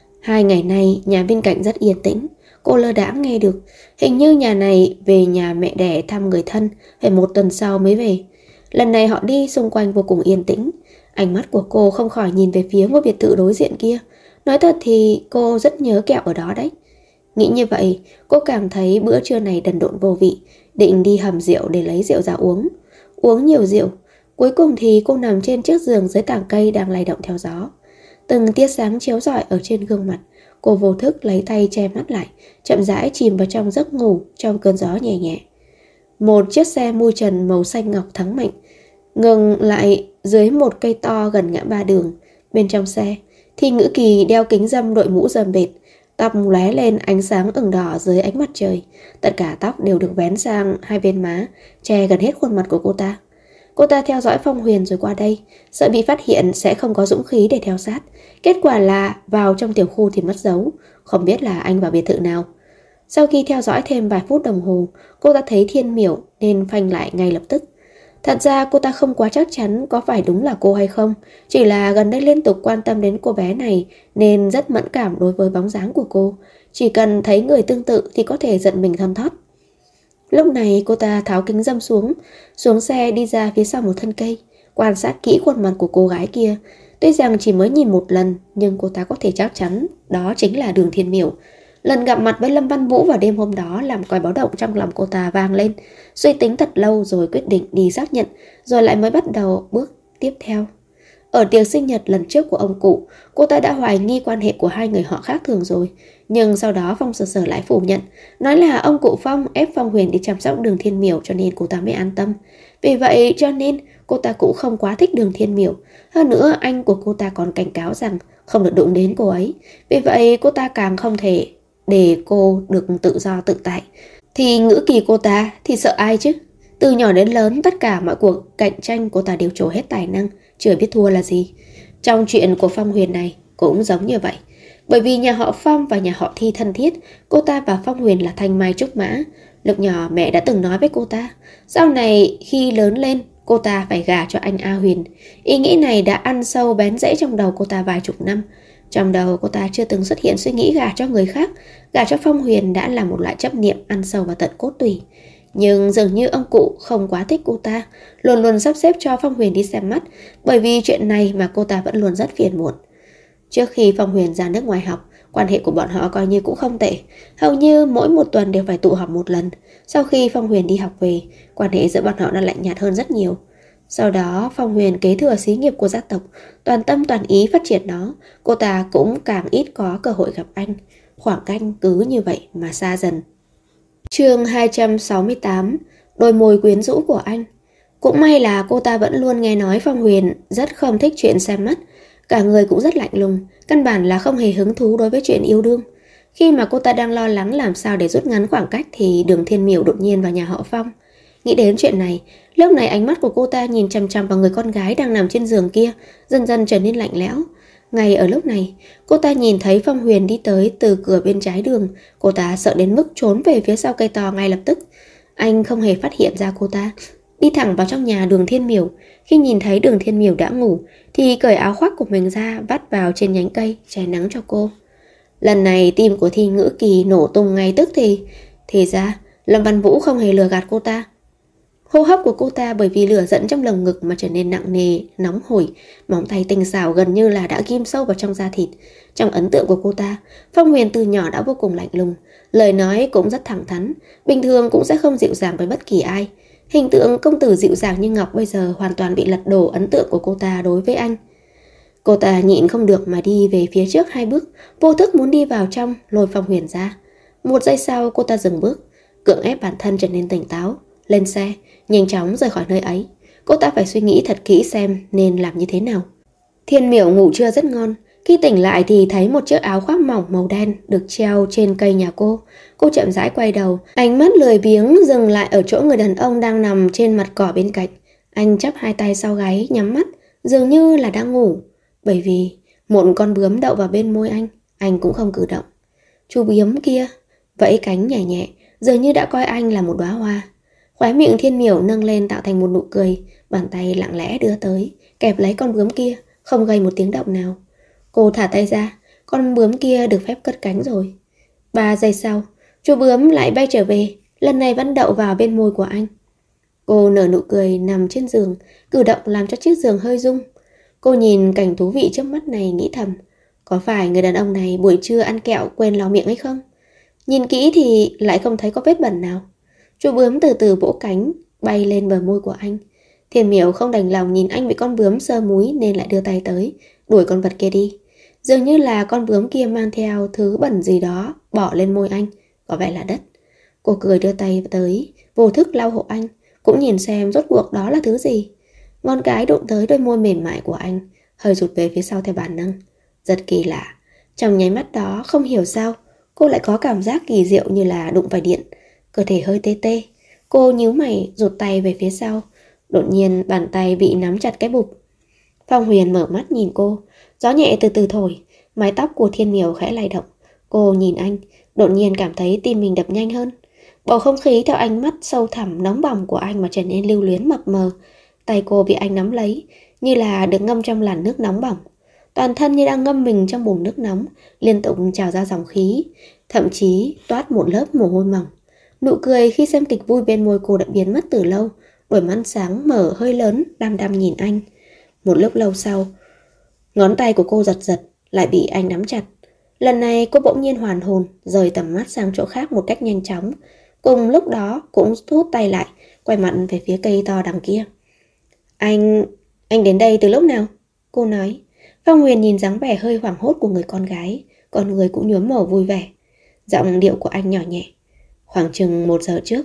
2 ngày nay nhà bên cạnh rất yên tĩnh. Cô lơ đãng nghe được hình như nhà này về nhà mẹ đẻ thăm người thân, phải 1 tuần sau mới về. Lần này họ đi xung quanh vô cùng yên tĩnh. Ánh mắt của cô không khỏi nhìn về phía ngôi biệt thự đối diện kia. Nói thật thì cô rất nhớ kẹo ở đó đấy. Nghĩ như vậy, cô cảm thấy bữa trưa này đần độn vô vị, định đi hầm rượu để lấy rượu ra uống. Uống nhiều rượu, cuối cùng thì cô nằm trên chiếc giường dưới tảng cây đang lay động theo gió. Từng tia sáng chiếu rọi ở trên gương mặt. Cô vô thức lấy tay che mắt lại, chậm rãi chìm vào trong giấc ngủ trong cơn gió nhẹ nhẹ. Một chiếc xe mui trần màu xanh ngọc thắng mạnh ngừng lại dưới một cây to gần ngã ba đường. Bên trong xe, Thi Ngữ Kỳ đeo kính râm đội mũ rơm bệt, tóc lóe lên ánh sáng ửng đỏ dưới ánh mặt trời. Tất cả tóc đều được vén sang hai bên má, che gần hết khuôn mặt của cô ta. Cô ta theo dõi Phong Huyền rồi qua đây, sợ bị phát hiện sẽ không có dũng khí để theo sát. Kết quả là vào trong tiểu khu thì mất dấu, không biết là anh vào biệt thự nào. Sau khi theo dõi thêm vài phút đồng hồ, cô ta thấy Thiên Miểu nên phanh lại ngay lập tức. Thật ra cô ta không quá chắc chắn có phải đúng là cô hay không, chỉ là gần đây liên tục quan tâm đến cô bé này nên rất mẫn cảm đối với bóng dáng của cô. Chỉ cần thấy người tương tự thì có thể giận mình thon thót. Lúc này cô ta tháo kính râm xuống xe đi ra phía sau một thân cây, quan sát kỹ khuôn mặt của cô gái kia. Tuy rằng chỉ mới nhìn một lần, nhưng cô ta có thể chắc chắn đó chính là Đường Thiên Miểu. Lần gặp mặt với Lâm Văn Vũ vào đêm hôm đó làm còi báo động trong lòng cô ta vang lên. Suy tính thật lâu rồi quyết định đi xác nhận, rồi lại mới bắt đầu bước tiếp theo. Ở tiệc sinh nhật lần trước của ông cụ, cô ta đã hoài nghi quan hệ của hai người họ khác thường rồi. Nhưng sau đó Phong Sở Sở lại phủ nhận, nói là ông cụ Phong ép Phong Huyền đi chăm sóc Đường Thiên Miểu cho nên cô ta mới an tâm. Vì vậy cho nên cô ta cũng không quá thích Đường Thiên Miểu. Hơn nữa anh của cô ta còn cảnh cáo rằng không được đụng đến cô ấy. Vì vậy cô ta càng không thể để cô được tự do tự tại. Thì Ngữ Kỳ cô ta thì sợ ai chứ? Từ nhỏ đến lớn tất cả mọi cuộc cạnh tranh cô ta đều trổ hết tài năng, chưa biết thua là gì. Trong chuyện của Phong Huyền này cũng giống như vậy. Bởi vì nhà họ Phong và nhà họ Thi thân thiết, cô ta và Phong Huyền là thanh mai trúc mã. Lúc nhỏ mẹ đã từng nói với cô ta, sau này khi lớn lên cô ta phải gả cho anh A Huyền. Ý nghĩ này đã ăn sâu bén rễ trong đầu cô ta vài chục năm. Trong đầu cô ta chưa từng xuất hiện suy nghĩ gả cho người khác. Gả cho Phong Huyền đã là một loại chấp niệm ăn sâu vào tận cốt tủy. Nhưng dường như ông cụ không quá thích cô ta, luôn luôn sắp xếp cho Phong Huyền đi xem mắt. Bởi vì chuyện này mà cô ta vẫn luôn rất phiền muộn. Trước khi Phong Huyền ra nước ngoài học, quan hệ của bọn họ coi như cũng không tệ. Hầu như mỗi một tuần đều phải tụ họp một lần. Sau khi Phong Huyền đi học về, quan hệ giữa bọn họ đã lạnh nhạt hơn rất nhiều. Sau đó Phong Huyền kế thừa xí nghiệp của gia tộc, toàn tâm toàn ý phát triển nó. Cô ta cũng càng ít có cơ hội gặp anh. Khoảng cách cứ như vậy mà xa dần. Chương 268. Đôi môi quyến rũ của anh. Cũng may là cô ta vẫn luôn nghe nói Phong Huyền rất không thích chuyện xem mắt. Cả người cũng rất lạnh lùng, căn bản là không hề hứng thú đối với chuyện yêu đương. Khi mà cô ta đang lo lắng làm sao để rút ngắn khoảng cách thì Đường Thiên Miểu đột nhiên vào nhà họ Phong. Nghĩ đến chuyện này, lúc này ánh mắt của cô ta nhìn chằm chằm vào người con gái đang nằm trên giường kia, dần dần trở nên lạnh lẽo. Ngay ở lúc này, cô ta nhìn thấy Phong Huyền đi tới từ cửa bên trái đường. Cô ta sợ đến mức trốn về phía sau cây to ngay lập tức. Anh không hề phát hiện ra cô ta, đi thẳng vào trong nhà Đường Thiên Miểu. Khi nhìn thấy Đường Thiên Miểu đã ngủ thì cởi áo khoác của mình ra, vắt vào trên nhánh cây che nắng cho cô. Lần này tim của Thi Ngữ Kỳ nổ tung ngay tức thì ra Lâm Văn Vũ không hề lừa gạt cô ta. Hô hấp của cô ta bởi vì lửa giận trong lồng ngực mà trở nên nặng nề, nóng hổi. Móng tay tinh xảo gần như là đã ghim sâu vào trong da thịt. Trong ấn tượng của cô ta, Phong Huyền từ nhỏ đã vô cùng lạnh lùng. Lời nói cũng rất thẳng thắn, bình thường cũng sẽ không dịu dàng với bất kỳ ai. Hình tượng công tử dịu dàng như ngọc bây giờ hoàn toàn bị lật đổ ấn tượng của cô ta đối với anh. Cô ta nhịn không được mà đi về phía trước 2 bước, vô thức muốn đi vào trong, lôi Phong Huyền ra. 1 giây sau cô ta dừng bước, cưỡng ép bản thân trở nên tỉnh táo, lên xe, nhanh chóng rời khỏi nơi ấy. Cô ta phải suy nghĩ thật kỹ xem nên làm như thế nào. Thiên Miểu ngủ trưa rất ngon. Khi tỉnh lại thì thấy một chiếc áo khoác mỏng màu đen được treo trên cây nhà cô. Cô chậm rãi quay đầu, ánh mắt lười biếng dừng lại ở chỗ người đàn ông đang nằm trên mặt cỏ bên cạnh. Anh chắp 2 tay sau gáy, nhắm mắt, dường như là đang ngủ. Bởi vì một con bướm đậu vào bên môi anh cũng không cử động. Chú bướm kia vẫy cánh nhẹ nhẹ, dường như đã coi anh là một đóa hoa. Khóe miệng Thiên Miểu nâng lên tạo thành một nụ cười, bàn tay lặng lẽ đưa tới, kẹp lấy con bướm kia, không gây một tiếng động nào. Cô thả tay ra, con bướm kia được phép cất cánh rồi. 3 giây sau, chú bướm lại bay trở về, lần này vẫn đậu vào bên môi của anh. Cô nở nụ cười nằm trên giường, cử động làm cho chiếc giường hơi rung. Cô nhìn cảnh thú vị trước mắt này nghĩ thầm, có phải người đàn ông này buổi trưa ăn kẹo quên lau miệng hay không? Nhìn kỹ thì lại không thấy có vết bẩn nào. Chú bướm từ từ vỗ cánh, bay lên bờ môi của anh. Thiên Miểu không đành lòng nhìn anh bị con bướm sơ múi nên lại đưa tay tới, đuổi con vật kia đi. Dường như là con bướm kia mang theo thứ bẩn gì đó bỏ lên môi anh, có vẻ là đất. Cô cười đưa tay tới, vô thức lau hộ anh, cũng nhìn xem rốt cuộc đó là thứ gì. Ngón cái đụng tới đôi môi mềm mại của anh, hơi rụt về phía sau theo bản năng. Rất kỳ lạ, trong nháy mắt đó không hiểu sao cô lại có cảm giác kỳ diệu như là đụng phải điện. Cơ thể hơi tê tê. Cô nhíu mày rụt tay về phía sau. Đột nhiên bàn tay bị nắm chặt cái bụp. Phong Huyền mở mắt nhìn cô. Gió nhẹ từ từ thổi, mái tóc của Thiên Miểu khẽ lay động. Cô nhìn anh, đột nhiên cảm thấy tim mình đập nhanh hơn. Bầu không khí theo ánh mắt sâu thẳm nóng bỏng của anh mà trở nên lưu luyến mập mờ. Tay cô bị anh nắm lấy, như là được ngâm trong làn nước nóng bỏng. Toàn thân như đang ngâm mình trong bồn nước nóng, liên tục trào ra dòng khí, thậm chí toát một lớp mồ hôi mỏng. Nụ cười khi xem kịch vui bên môi cô đã biến mất từ lâu, đôi mắt sáng mở hơi lớn, đăm đăm nhìn anh. Một lúc lâu sau, ngón tay của cô giật giật, lại bị anh nắm chặt. Lần này cô bỗng nhiên hoàn hồn, rời tầm mắt sang chỗ khác một cách nhanh chóng. Cùng lúc đó cũng rút tay lại, quay mặt về phía cây to đằng kia. Anh đến đây từ lúc nào? Cô nói. Phong Huyền nhìn dáng vẻ hơi hoảng hốt của người con gái, con người cũng nhuốm màu vui vẻ. Giọng điệu của anh nhỏ nhẹ. Khoảng chừng 1 giờ trước.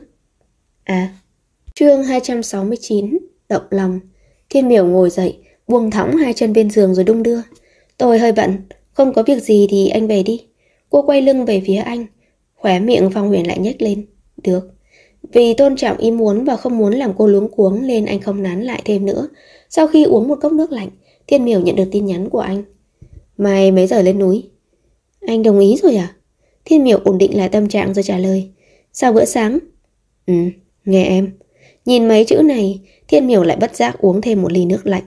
Chương 269, động lòng. Thiên Miểu ngồi dậy, buông thõng 2 chân bên giường rồi đung đưa. Tôi hơi bận, không có việc gì thì anh về đi. Cô quay lưng về phía anh. Khóe miệng Phong Huyền lại nhếch lên. Được. Vì tôn trọng ý muốn và không muốn làm cô luống cuống nên anh không nán lại thêm nữa. Sau khi uống một cốc nước lạnh, Thiên Miểu nhận được tin nhắn của anh. Mai mấy giờ lên núi? Anh đồng ý rồi à? Thiên Miểu ổn định lại tâm trạng rồi trả lời. Sau bữa sáng? Nghe em. Nhìn mấy chữ này, Thiên Miểu lại bất giác uống thêm một ly nước lạnh.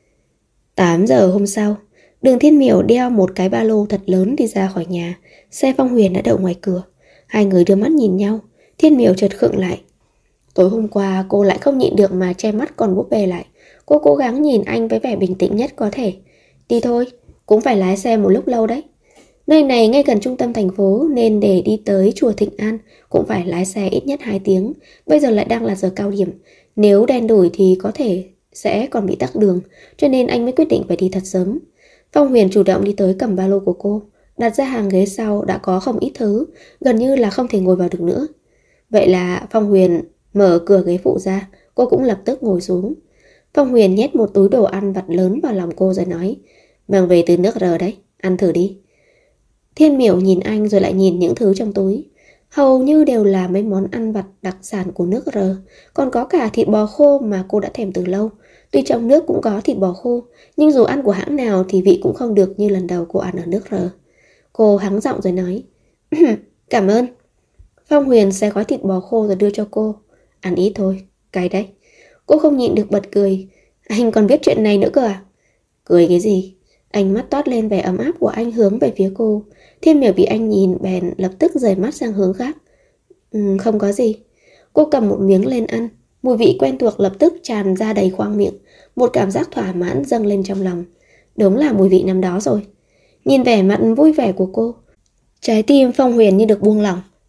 8 giờ hôm sau, Đường Thiên Miểu đeo một cái ba lô thật lớn đi ra khỏi nhà. Xe Phong Huyền đã đậu ngoài cửa. 2 người đưa mắt nhìn nhau. Thiên Miểu chợt khựng lại. Tối hôm qua cô lại không nhịn được mà che mắt còn búp bê lại. Cô cố gắng nhìn anh với vẻ bình tĩnh nhất có thể. Đi thôi, cũng phải lái xe một lúc lâu đấy. Nơi này ngay gần trung tâm thành phố nên để đi tới chùa Thịnh An cũng phải lái xe ít nhất 2 tiếng. Bây giờ lại đang là giờ cao điểm. Nếu đen đủi thì có thể sẽ còn bị tắc đường, cho nên anh mới quyết định phải đi thật sớm. Phong Huyền chủ động đi tới cầm ba lô của cô, đặt ra hàng ghế sau đã có không ít thứ, gần như là không thể ngồi vào được nữa. Vậy là Phong Huyền mở cửa ghế phụ ra, cô cũng lập tức ngồi xuống. Phong Huyền nhét một túi đồ ăn vặt lớn vào lòng cô rồi nói, mang về từ nước R đấy, ăn thử đi. Thiên Miểu nhìn anh rồi lại nhìn những thứ trong túi. Hầu như đều là mấy món ăn vặt đặc sản của nước R. Còn có cả thịt bò khô mà cô đã thèm từ lâu. Tuy trong nước cũng có thịt bò khô, nhưng dù ăn của hãng nào thì vị cũng không được như lần đầu cô ăn ở nước R. Cô hắng giọng rồi nói, cảm ơn. Phong Huyền xé gói thịt bò khô rồi đưa cho cô. Ăn ít thôi, cay đấy. Cô không nhịn được bật cười. Anh còn biết chuyện này nữa cơ à? Cười cái gì? Ánh mắt toát lên vẻ ấm áp của anh hướng về phía cô. Thiên Miểu bị anh nhìn bèn lập tức rời mắt sang hướng khác. Không có gì. Cô cầm một miếng lên ăn. Mùi vị quen thuộc lập tức tràn ra đầy khoang miệng. Một cảm giác thỏa mãn dâng lên trong lòng. Đúng là mùi vị năm đó rồi. Nhìn vẻ mặt vui vẻ của cô, trái tim Phong Huyền như được buông lỏng.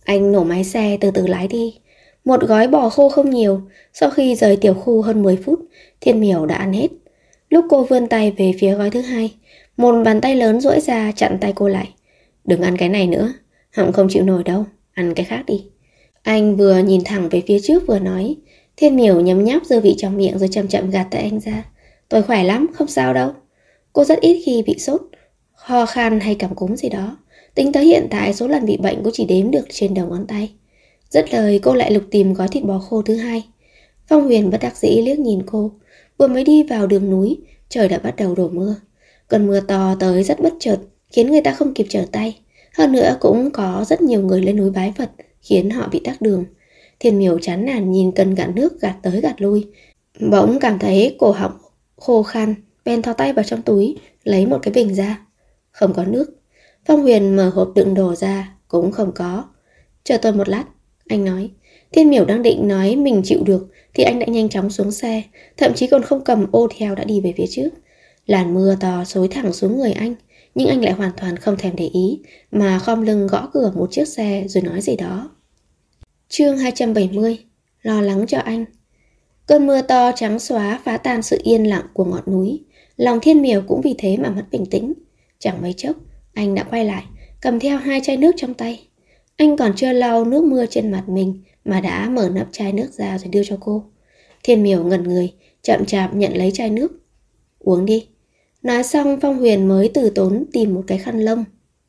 Anh nổ máy xe từ từ lái đi. Một gói bò khô không nhiều, sau khi rời tiểu khu hơn 10 phút, Thiên Miểu đã ăn hết. Lúc cô vươn tay về phía gói thứ hai, một bàn tay lớn duỗi ra chặn tay cô lại. Đừng ăn cái này nữa, họng không chịu nổi đâu, ăn cái khác đi. Anh vừa nhìn thẳng về phía trước vừa nói. Thiên Miểu nhấm nháp dư vị trong miệng rồi chậm chậm gạt tay anh ra. Tôi khỏe lắm, không sao đâu. Cô rất ít khi bị sốt, ho khan hay cảm cúm gì đó. Tính tới hiện tại số lần bị bệnh cũng chỉ đếm được trên đầu ngón tay. Dứt lời cô lại lục tìm gói thịt bò khô thứ hai. Phong Huyền bất đắc dĩ liếc nhìn cô. Vừa mới đi vào đường núi, trời đã bắt đầu đổ mưa. Cơn mưa to tới rất bất chợt, khiến người ta không kịp trở tay. Hơn nữa cũng có rất nhiều người lên núi bái Phật, khiến họ bị tắc đường. Thiên Miểu chán nản nhìn cần gạt nước gạt tới gạt lui. Bỗng cảm thấy cổ họng khô khan, bèn thò tay vào trong túi, lấy một cái bình ra. Không có nước. Phong Huyền mở hộp đựng đồ ra, cũng không có. Chờ tôi một lát, anh nói. Thiên Miểu đang định nói mình chịu được thì anh đã nhanh chóng xuống xe, thậm chí còn không cầm ô theo đã đi về phía trước. Làn mưa to xối thẳng xuống người anh, nhưng anh lại hoàn toàn không thèm để ý, mà khom lưng gõ cửa một chiếc xe rồi nói gì đó. Chương 270. Lo lắng cho anh. Cơn mưa to trắng xóa phá tan sự yên lặng của ngọn núi. Lòng Thiên Miểu cũng vì thế mà mất bình tĩnh. Chẳng mấy chốc, anh đã quay lại, cầm theo 2 chai nước trong tay. Anh còn chưa lau nước mưa trên mặt mình mà đã mở nắp chai nước ra rồi đưa cho cô. Thiên Miểu ngẩn người, chậm chạp nhận lấy chai nước. Uống đi. Nói xong Phong Huyền mới từ tốn tìm một cái khăn lông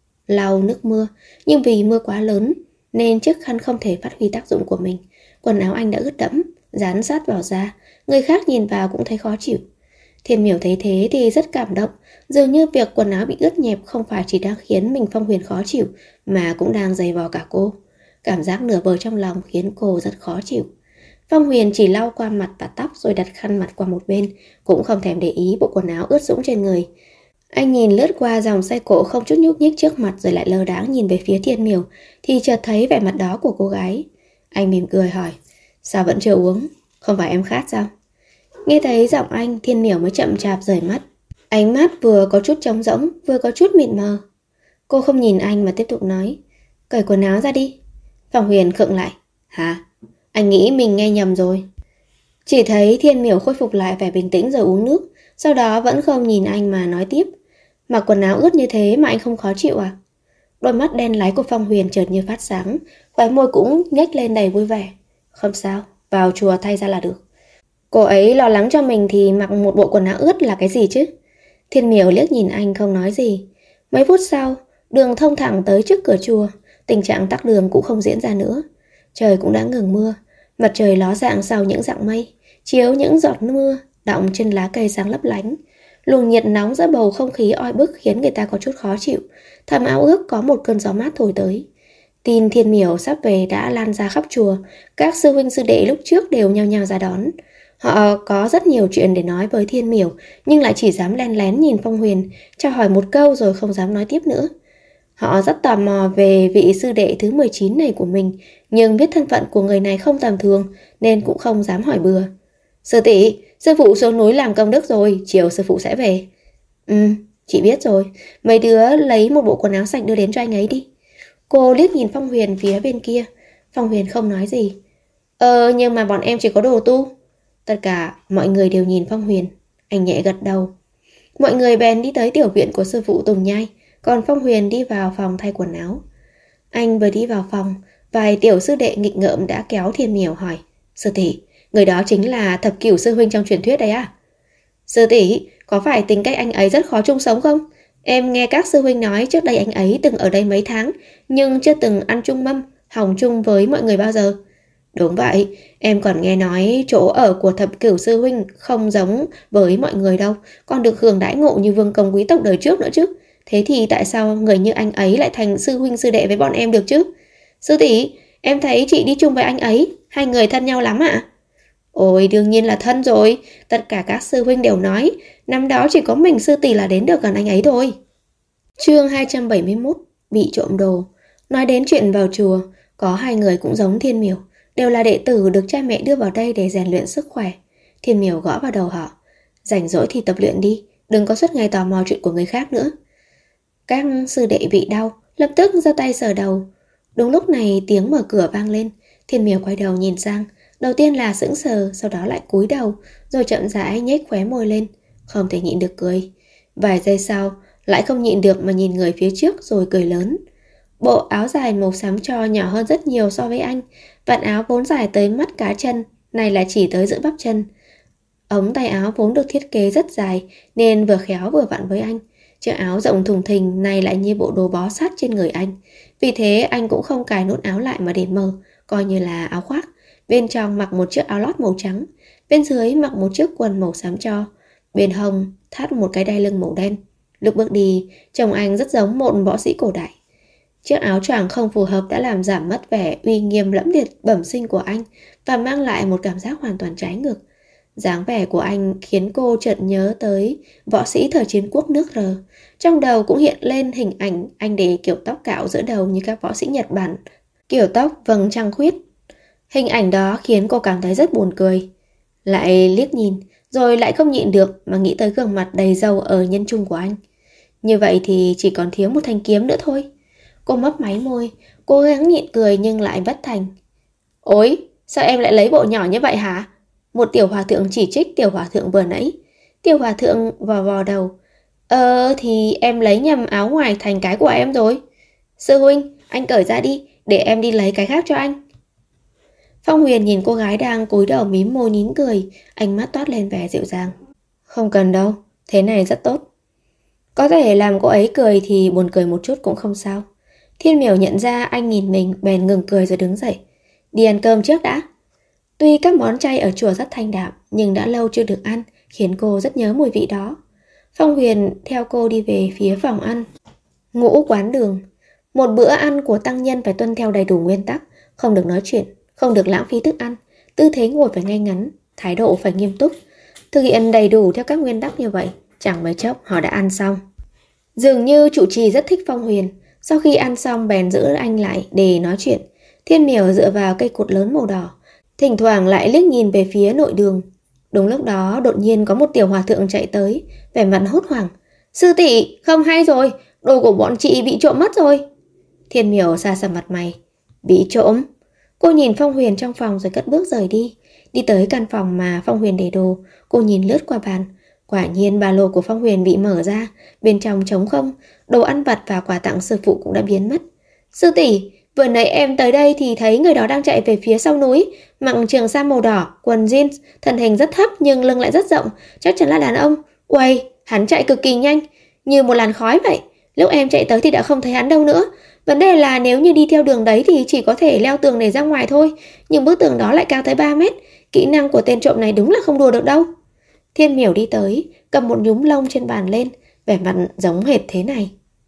lau nước mưa, nhưng vì mưa quá lớn nên chiếc khăn không thể phát huy tác dụng của mình. Quần áo anh đã ướt đẫm, dán sát vào da, người khác nhìn vào cũng thấy khó chịu. Thiên Miểu thấy thế thì rất cảm động, dường như việc quần áo bị ướt nhẹp không phải chỉ đang khiến mình Phong Huyền khó chịu, mà cũng đang dày vò cả cô. Cảm giác nửa vời trong lòng khiến cô rất khó chịu. Phong Huyền chỉ lau qua mặt và tóc rồi đặt khăn mặt qua một bên, cũng không thèm để ý bộ quần áo ướt sũng trên người. Anh nhìn lướt qua dòng xe cộ không chút nhúc nhích trước mặt rồi lại lơ đãng nhìn về phía Thiên Miểu, thì chợt thấy vẻ mặt đó của cô gái. Anh mỉm cười hỏi, sao vẫn chưa uống? Không phải em khát sao? Nghe thấy giọng anh, Thiên Miểu mới chậm chạp rời mắt. Ánh mắt vừa có chút trống rỗng, vừa có chút mịt mờ. Cô không nhìn anh mà tiếp tục nói, cởi quần áo ra đi. Phong Huyền khựng lại. Hả? Anh nghĩ mình nghe nhầm rồi. Chỉ thấy Thiên Miểu khôi phục lại vẻ bình tĩnh rồi uống nước, sau đó vẫn không nhìn anh mà nói tiếp. Mặc quần áo ướt như thế mà anh không khó chịu à? Đôi mắt đen láy của Phong Huyền chợt như phát sáng, khóe môi cũng nhếch lên đầy vui vẻ. Không sao, vào chùa thay ra là được. Cô ấy lo lắng cho mình thì mặc một bộ quần áo ướt là cái gì chứ? Thiên Miểu liếc nhìn anh không nói gì. Mấy phút sau, đường thông thẳng tới trước cửa chùa, tình trạng tắc đường cũng không diễn ra nữa. Trời cũng đã ngừng mưa, mặt trời ló dạng sau những dặng mây, chiếu những giọt mưa đọng trên lá cây sáng lấp lánh. Luồng nhiệt nóng giữa bầu không khí oi bức khiến người ta có chút khó chịu. Thầm ao ước có một cơn gió mát thổi tới. Tin Thiên Miểu sắp về đã lan ra khắp chùa. Các sư huynh sư đệ lúc trước đều nhao nhao ra đón. Họ có rất nhiều chuyện để nói với Thiên Miểu, nhưng lại chỉ dám len lén nhìn Phong Huyền, chào hỏi một câu rồi không dám nói tiếp nữa. Họ rất tò mò về vị sư đệ thứ 19 này của mình, nhưng biết thân phận của người này không tầm thường nên cũng không dám hỏi bừa. Sư tỷ, sư phụ xuống núi làm công đức rồi, chiều sư phụ sẽ về. Chị biết rồi, mấy đứa lấy một bộ quần áo sạch đưa đến cho anh ấy đi. Cô liếc nhìn Phong Huyền phía bên kia. Phong Huyền không nói gì. Nhưng mà bọn em chỉ có đồ tu. Tất cả mọi người đều nhìn Phong Huyền. Anh nhẹ gật đầu. Mọi người bèn đi tới tiểu viện của sư phụ Tùng Nhai, còn Phong Huyền đi vào phòng thay quần áo. Anh vừa đi vào phòng, vài tiểu sư đệ nghịch ngợm đã kéo Thiên Miểu hỏi, sư tỷ, người đó chính là Thập Cửu sư huynh trong truyền thuyết đấy à? Sư tỷ, có phải tính cách anh ấy rất khó chung sống không? Em nghe các sư huynh nói trước đây anh ấy từng ở đây mấy tháng, nhưng chưa từng ăn chung mâm, hòng chung với mọi người bao giờ. Đúng vậy, em còn nghe nói chỗ ở của Thập Cửu sư huynh không giống với mọi người đâu, còn được hưởng đãi ngộ như vương công quý tộc đời trước nữa chứ. Thế thì tại sao người như anh ấy lại thành sư huynh sư đệ với bọn em được chứ? Sư tỷ, em thấy chị đi chung với anh ấy, hai người thân nhau lắm ạ? Ôi đương nhiên là thân rồi, tất cả các sư huynh đều nói, năm đó chỉ có mình sư tỷ là đến được gần anh ấy thôi. Chương 271. Bị trộm đồ. Nói đến chuyện vào chùa, có hai người cũng giống Thiên Miểu, đều là đệ tử được cha mẹ đưa vào đây để rèn luyện sức khỏe. Thiên Miểu gõ vào đầu họ, rảnh rỗi thì tập luyện đi, đừng có suốt ngày tò mò chuyện của người khác nữa. Các sư đệ bị đau, lập tức giơ tay sờ đầu. Đúng lúc này tiếng mở cửa vang lên. Thiên Miểu quay đầu nhìn sang, đầu tiên là sững sờ, sau đó lại cúi đầu, rồi chậm rãi nhếch khóe môi lên, không thể nhịn được cười. Vài giây sau, lại không nhịn được mà nhìn người phía trước rồi cười lớn. Bộ áo dài màu xám tro nhỏ hơn rất nhiều so với anh, vạt áo vốn dài tới mắt cá chân, này là chỉ tới giữa bắp chân. Ống tay áo vốn được thiết kế rất dài nên vừa khéo vừa vặn với anh. Chiếc áo rộng thùng thình này lại như bộ đồ bó sát trên người anh. Vì thế anh cũng không cài nút áo lại mà để mở, coi như là áo khoác. Bên trong mặc một chiếc áo lót màu trắng, bên dưới mặc một chiếc quần màu xám tro, bên hông thắt một cái đai lưng màu đen. Lúc bước đi, trông anh rất giống một võ sĩ cổ đại. Chiếc áo choàng không phù hợp đã làm giảm mất vẻ uy nghiêm lẫm liệt bẩm sinh của anh và mang lại một cảm giác hoàn toàn trái ngược. Dáng vẻ của anh khiến cô chợt nhớ tới võ sĩ thời chiến quốc nước R. Trong đầu cũng hiện lên hình ảnh anh để kiểu tóc cạo giữa đầu như các võ sĩ Nhật Bản, kiểu tóc vầng trăng khuyết. Hình ảnh đó khiến cô cảm thấy rất buồn cười. Lại liếc nhìn, rồi lại không nhịn được mà nghĩ tới gương mặt đầy râu ở nhân trung của anh. Như vậy thì chỉ còn thiếu một thanh kiếm nữa thôi. Cô mấp máy môi, cố gắng nhịn cười nhưng lại bất thành. Ôi, sao em lại lấy bộ nhỏ như vậy hả? Một tiểu hòa thượng chỉ trích tiểu hòa thượng vừa nãy. Tiểu hòa thượng vò vò đầu. Thì em lấy nhầm áo ngoài thành cái của em rồi. Sư huynh, anh cởi ra đi, để em đi lấy cái khác cho anh. Phong Huyền nhìn cô gái đang cúi đầu mím môi nín cười, ánh mắt toát lên vẻ dịu dàng. Không cần đâu, thế này rất tốt. Có thể làm cô ấy cười thì buồn cười một chút cũng không sao. Thiên Miểu nhận ra anh nhìn mình bèn ngừng cười rồi đứng dậy. Đi ăn cơm trước đã. Tuy các món chay ở chùa rất thanh đạm nhưng đã lâu chưa được ăn, khiến cô rất nhớ mùi vị đó. Phong Huyền theo cô đi về phía phòng ăn. Ngũ quán đường. Một bữa ăn của tăng nhân phải tuân theo đầy đủ nguyên tắc, không được nói chuyện, không được lãng phí thức ăn, tư thế ngồi phải ngay ngắn, thái độ phải nghiêm túc. Thực hiện đầy đủ theo các nguyên tắc như vậy, chẳng mấy chốc họ đã ăn xong. Dường như trụ trì rất thích Phong Huyền. Sau khi ăn xong bèn giữ anh lại để nói chuyện. Thiên Miểu dựa vào cây cột lớn màu đỏ, thỉnh thoảng lại liếc nhìn về phía nội đường. Đúng lúc đó đột nhiên có một tiểu hòa thượng chạy tới, vẻ mặt hốt hoảng. Sư tỷ, không hay rồi, đồ của bọn chị bị trộm mất rồi. Thiên Miểu xa sầm mặt mày. Bị trộm? Cô nhìn Phong Huyền trong phòng rồi cất bước rời đi. Đi tới căn phòng mà Phong Huyền để đồ, cô nhìn lướt qua bàn. Quả nhiên ba lô của Phong Huyền bị mở ra, bên trong trống không, đồ ăn vặt và quà tặng sư phụ cũng đã biến mất. Sư tỷ, vừa nãy em tới đây thì thấy người đó đang chạy về phía sau núi, mặc trường sa màu đỏ, quần jeans, thân hình rất thấp nhưng lưng lại rất rộng, chắc chắn là đàn ông. Uầy, hắn chạy cực kỳ nhanh, như một làn khói vậy. Lúc em chạy tới thì đã không thấy hắn đâu nữa. Vấn đề là nếu như đi theo đường đấy thì chỉ có thể leo tường để ra ngoài thôi, nhưng bức tường đó lại cao tới 3 mét. Kỹ năng của tên trộm này đúng là không đùa được đâu. Thiên Miểu đi tới, cầm một nhúm lông trên bàn lên, vẻ mặt giống hệt thế này.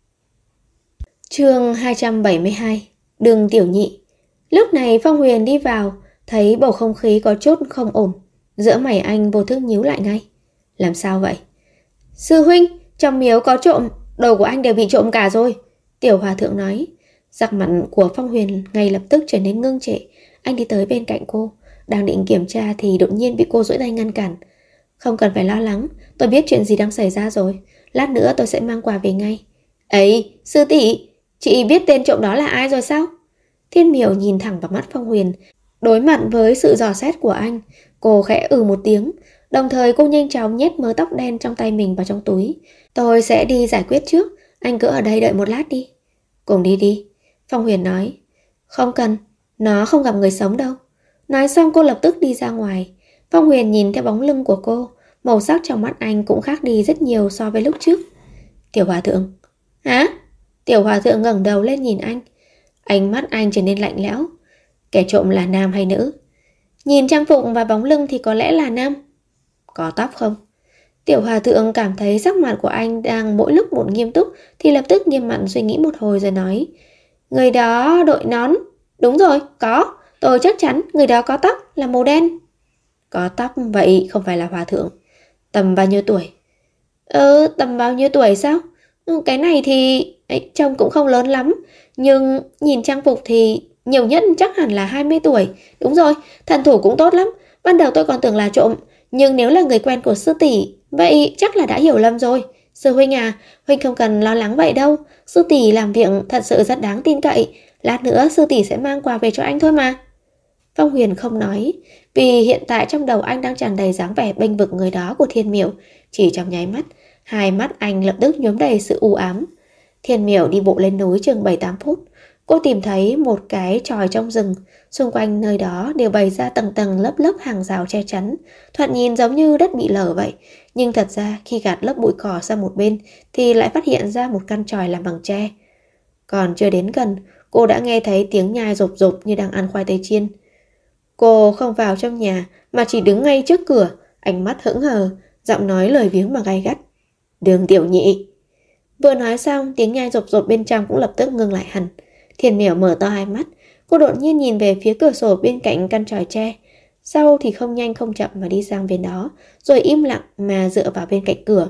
Chương 272. Đường tiểu nhị. Lúc này Phong Huyền đi vào, thấy bầu không khí có chút không ổn. Giữa mày anh vô thức nhíu lại ngay. Làm sao vậy? Sư huynh, trong miếu có trộm, đồ của anh đều bị trộm cả rồi. Tiểu hòa thượng nói. Sắc mặt của Phong Huyền ngay lập tức trở nên ngưng trệ. Anh đi tới bên cạnh cô, đang định kiểm tra thì đột nhiên bị cô duỗi tay ngăn cản. Không cần phải lo lắng, tôi biết chuyện gì đang xảy ra rồi. Lát nữa tôi sẽ mang quà về ngay. Ấy, sư tỷ, chị biết tên trộm đó là ai rồi sao? Thiên Miểu nhìn thẳng vào mắt Phong Huyền. Đối mặt với sự dò xét của anh, cô khẽ một tiếng. Đồng thời cô nhanh chóng nhét mớ tóc đen trong tay mình vào trong túi. Tôi sẽ đi giải quyết trước, anh cứ ở đây đợi một lát đi. Cùng đi đi, Phong Huyền nói. Không cần, nó không gặp người sống đâu. Nói xong cô lập tức đi ra ngoài. Phong Huyền nhìn theo bóng lưng của cô, màu sắc trong mắt anh cũng khác đi rất nhiều so với lúc trước. Tiểu hòa thượng. Hả? Tiểu hòa thượng ngẩng đầu lên nhìn anh. Ánh mắt anh trở nên lạnh lẽo. Kẻ trộm là nam hay nữ? Nhìn trang phục và bóng lưng thì có lẽ là nam. Có tóc không? Tiểu hòa thượng cảm thấy sắc mặt của anh đang mỗi lúc một nghiêm túc thì lập tức nghiêm mặt suy nghĩ một hồi rồi nói. Người đó đội nón. Đúng rồi, có. Tôi chắc chắn người đó có tóc là màu đen. Có tóc vậy không phải là hòa thượng. Tầm bao nhiêu tuổi? Tầm bao nhiêu tuổi sao? Cái này thì trông cũng không lớn lắm. Nhưng nhìn trang phục thì nhiều nhất chắc hẳn là 20 tuổi. Đúng rồi, thần thủ cũng tốt lắm. Ban đầu tôi còn tưởng là trộm, nhưng nếu là người quen của sư tỷ, vậy chắc là đã hiểu lầm rồi. Sư huynh à, huynh không cần lo lắng vậy đâu. Sư tỷ làm việc thật sự rất đáng tin cậy, Lát nữa sư tỷ sẽ mang quà về cho anh thôi mà. Phong Huyền không nói, vì hiện tại trong đầu anh đang tràn đầy dáng vẻ bênh vực người đó của Thiên Miểu. Chỉ trong nháy mắt, hai mắt anh lập tức nhuốm đầy sự u ám. Thiên Miểu đi bộ lên núi chừng 7-8 phút. Cô tìm thấy một cái chòi trong rừng. Xung quanh nơi đó đều bày ra tầng tầng lớp lớp hàng rào che chắn. Thoạt nhìn giống như đất bị lở vậy. Nhưng thật ra khi gạt lớp bụi cỏ sang một bên thì lại phát hiện ra một căn chòi làm bằng tre. Còn chưa đến gần, cô đã nghe thấy tiếng nhai rộp rộp như đang ăn khoai tây chiên. Cô không vào trong nhà mà chỉ đứng ngay trước cửa, ánh mắt hững hờ, giọng nói lời biếng mà gay gắt. Đường Tiểu Nhị. Vừa nói xong, tiếng nhai rộp rộp bên trong cũng lập tức ngừng lại hẳn. Thiên Miểu mở to hai mắt, cô đột nhiên nhìn về phía cửa sổ bên cạnh căn chòi tre. Sau thì không nhanh không chậm mà đi sang bên đó, rồi im lặng mà dựa vào bên cạnh cửa.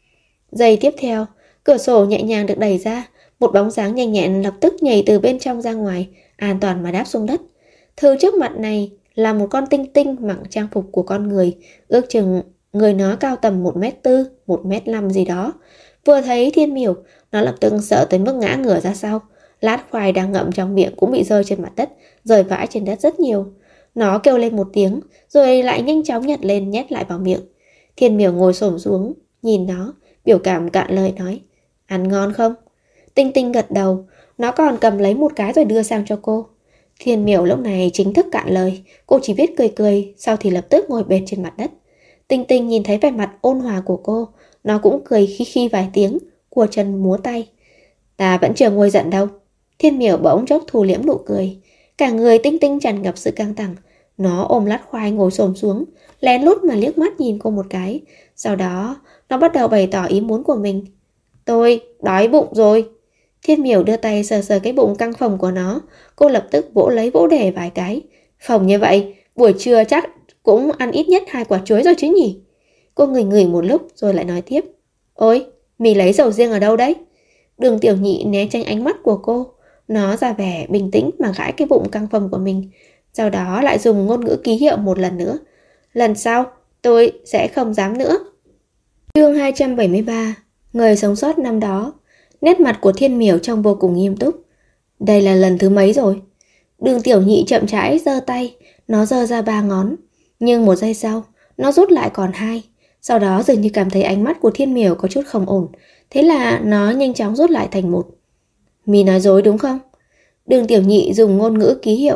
Giây tiếp theo, cửa sổ nhẹ nhàng được đẩy ra, một bóng dáng nhanh nhẹn lập tức nhảy từ bên trong ra ngoài, an toàn mà đáp xuống đất. Thứ trước mặt này là một con tinh tinh mặc trang phục của con người, ước chừng người nó cao tầm 1m4, 1m5 gì đó. Vừa thấy Thiên Miểu, nó lập tức sợ tới mức ngã ngửa ra sau. Lát khoai đang ngậm trong miệng cũng bị rơi trên mặt đất, rơi vãi trên đất rất nhiều. Nó kêu lên một tiếng, rồi lại nhanh chóng nhặt lên nhét lại vào miệng. Thiên Miểu ngồi xổm xuống, nhìn nó, biểu cảm cạn lời nói, ăn ngon không? Tinh tinh gật đầu, nó còn cầm lấy một cái rồi đưa sang cho cô. Thiên Miểu lúc này chính thức cạn lời, cô chỉ biết cười cười, sau thì lập tức ngồi bệt trên mặt đất. Tinh tinh nhìn thấy vẻ mặt ôn hòa của cô, nó cũng cười khi khi vài tiếng, cua chân múa tay. Ta vẫn chưa nguôi giận đâu. Thiên Miểu bỗng chốc thu liễm nụ cười. Cả người Tinh tinh tràn ngập sự căng thẳng. Nó ôm lát khoai ngồi xổm xuống, lén lút mà liếc mắt nhìn cô một cái. Sau đó, nó bắt đầu bày tỏ ý muốn của mình. Tôi đói bụng rồi. Thiên Miểu đưa tay sờ sờ cái bụng căng phồng của nó. Cô lập tức vỗ lấy vỗ để vài cái. Phồng như vậy, buổi trưa chắc cũng ăn ít nhất 2 quả chuối rồi chứ nhỉ? Cô ngửi ngửi một lúc rồi lại nói tiếp. Ôi, mì lấy sầu riêng ở đâu đấy? Đường Tiểu Nhị né tránh ánh mắt của cô. Nó ra vẻ bình tĩnh mà gãi cái bụng căng phồng của mình. Sau đó lại dùng ngôn ngữ ký hiệu một lần nữa. Lần sau, tôi sẽ không dám nữa. Chương 273. Người sống sót năm đó. Nét mặt của Thiên Miểu trông vô cùng nghiêm túc. Đây là lần thứ mấy rồi? Đường Tiểu Nhị chậm rãi giơ tay. Nó giơ ra 3 ngón. Nhưng một giây sau, nó rút lại còn 2. Sau đó dường như cảm thấy ánh mắt của Thiên Miểu có chút không ổn. Thế là nó nhanh chóng rút lại thành 1. Mì nói dối đúng không? Đường Tiểu Nhị dùng ngôn ngữ ký hiệu.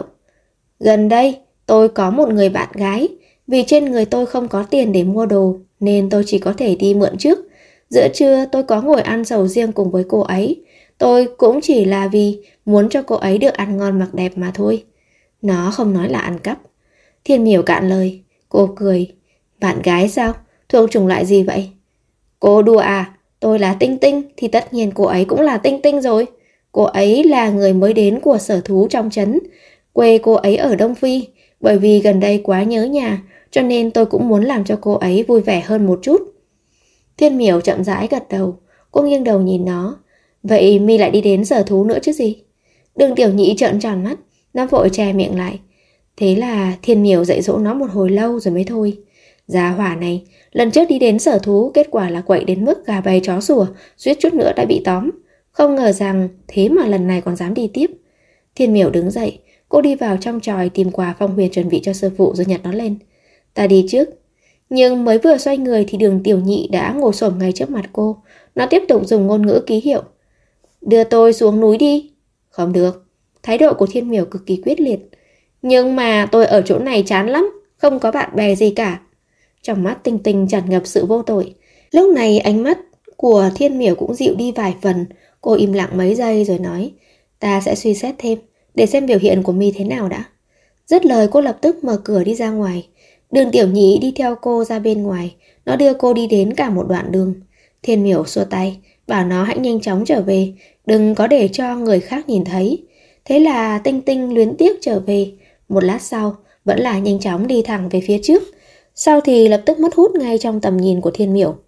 Gần đây, tôi có một người bạn gái. Vì trên người tôi không có tiền để mua đồ, nên tôi chỉ có thể đi mượn trước. Giữa trưa tôi có ngồi ăn sầu riêng cùng với cô ấy. Tôi cũng chỉ là vì muốn cho cô ấy được ăn ngon mặc đẹp mà thôi. Nó không nói là ăn cắp. Thiên Miểu cạn lời. Cô cười. Bạn gái sao? Thuộc chủng loại gì vậy? Cô đùa à? Tôi là Tinh Tinh thì tất nhiên cô ấy cũng là Tinh Tinh rồi. Cô ấy là người mới đến của sở thú trong trấn. Quê cô ấy ở Đông Phi. Bởi vì gần đây quá nhớ nhà, cho nên tôi cũng muốn làm cho cô ấy vui vẻ hơn một chút. Thiên Miểu chậm rãi gật đầu. Cô nghiêng đầu nhìn nó. Vậy mi lại đi đến sở thú nữa chứ gì? Đường Tiểu Nhị trợn tròn mắt. Nó vội che miệng lại. Thế là Thiên Miểu dạy dỗ nó một hồi lâu rồi mới thôi. Gia hỏa này, lần trước đi đến sở thú, kết quả là quậy đến mức gà bay chó sủa, suýt chút nữa đã bị tóm. Không ngờ rằng thế mà lần này còn dám đi tiếp. Thiên Miểu đứng dậy, cô đi vào trong chòi tìm quà Phong Huyền chuẩn bị cho sư phụ rồi nhặt nó lên. Ta đi trước. Nhưng mới vừa xoay người thì Đường Tiểu Nhị đã ngồi xổm ngay trước mặt cô. Nó tiếp tục dùng ngôn ngữ ký hiệu. Đưa tôi xuống núi đi. Không được. Thái độ của Thiên Miểu cực kỳ quyết liệt. Nhưng mà tôi ở chỗ này chán lắm, không có bạn bè gì cả. Trong mắt Tinh Tinh tràn ngập sự vô tội. Lúc này ánh mắt của Thiên Miểu cũng dịu đi vài phần. Cô im lặng mấy giây rồi nói. Ta sẽ suy xét thêm, để xem biểu hiện của mi thế nào đã. Dứt lời cô lập tức mở cửa đi ra ngoài. Đường Tiểu Nhị đi theo cô ra bên ngoài. Nó đưa cô đi đến cả một đoạn đường. Thiên Miểu xua tay, bảo nó hãy nhanh chóng trở về, đừng có để cho người khác nhìn thấy. Thế là Tinh Tinh luyến tiếc trở về. Một lát sau, vẫn là nhanh chóng đi thẳng về phía trước. Sau thì lập tức mất hút ngay trong tầm nhìn của Thiên Miểu.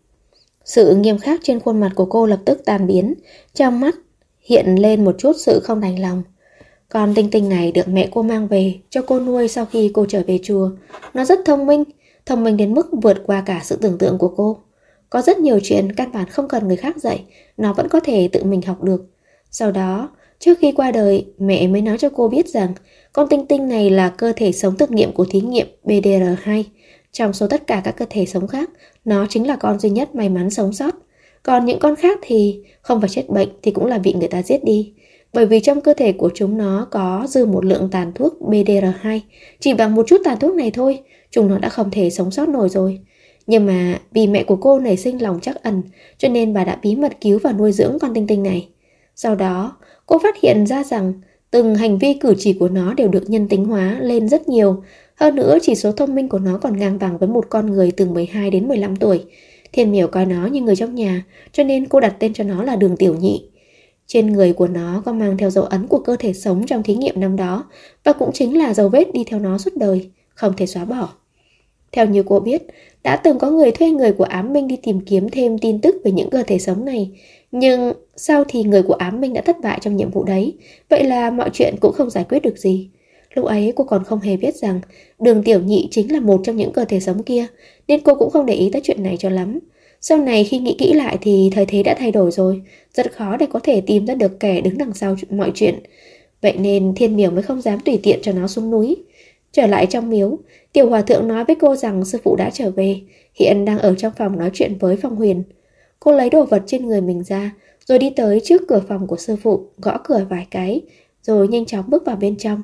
Sự nghiêm khắc trên khuôn mặt của cô lập tức tan biến. Trong mắt hiện lên một chút sự không đành lòng. Con Tinh Tinh này được mẹ cô mang về cho cô nuôi sau khi cô trở về chùa. Nó rất thông minh đến mức vượt qua cả sự tưởng tượng của cô. Có rất nhiều chuyện căn bản không cần người khác dạy, nó vẫn có thể tự mình học được. Sau đó, Trước khi qua đời, mẹ mới nói cho cô biết rằng con tinh tinh này là cơ thể sống thực nghiệm của thí nghiệm BDR2. Trong số tất cả các cơ thể sống khác, nó chính là con duy nhất may mắn sống sót. Còn những con khác thì không phải chết bệnh thì cũng là bị người ta giết đi. Bởi vì trong cơ thể của chúng nó có dư một lượng tàn thuốc BDR2. Chỉ bằng một chút tàn thuốc này thôi, chúng nó đã không thể sống sót nổi rồi. Nhưng mà vì mẹ của cô nảy sinh lòng trắc ẩn, cho nên bà đã bí mật cứu và nuôi dưỡng con tinh tinh này. Sau đó, cô phát hiện ra rằng từng hành vi cử chỉ của nó đều được nhân tính hóa lên rất nhiều. Hơn nữa, chỉ số thông minh của nó còn ngang bằng với một con người từ 12 đến 15 tuổi. Thiên Miểu coi nó như người trong nhà, cho nên cô đặt tên cho nó là Đường Tiểu Nhị. Trên người của nó có mang theo dấu ấn của cơ thể sống trong thí nghiệm năm đó, và cũng chính là dấu vết đi theo nó suốt đời, không thể xóa bỏ. Theo như cô biết, đã từng có người thuê người của Ám Minh đi tìm kiếm thêm tin tức về những cơ thể sống này. Nhưng sau thì người của Ám Minh đã thất bại trong nhiệm vụ đấy, vậy là mọi chuyện cũng không giải quyết được gì. Lúc ấy cô còn không hề biết rằng Đường Tiểu Nhị chính là một trong những cơ thể sống kia, nên cô cũng không để ý tới chuyện này cho lắm. Sau này khi nghĩ kỹ lại thì thời thế đã thay đổi rồi, rất khó để có thể tìm ra được kẻ đứng đằng sau mọi chuyện. Vậy nên Thiên Miểu mới không dám tùy tiện cho nó xuống núi. Trở lại trong miếu, Tiểu Hòa Thượng nói với cô rằng sư phụ đã trở về, hiện đang ở trong phòng nói chuyện với Phong Huyền. Cô lấy đồ vật trên người mình ra, rồi đi tới trước cửa phòng của sư phụ, gõ cửa vài cái, rồi nhanh chóng bước vào bên trong.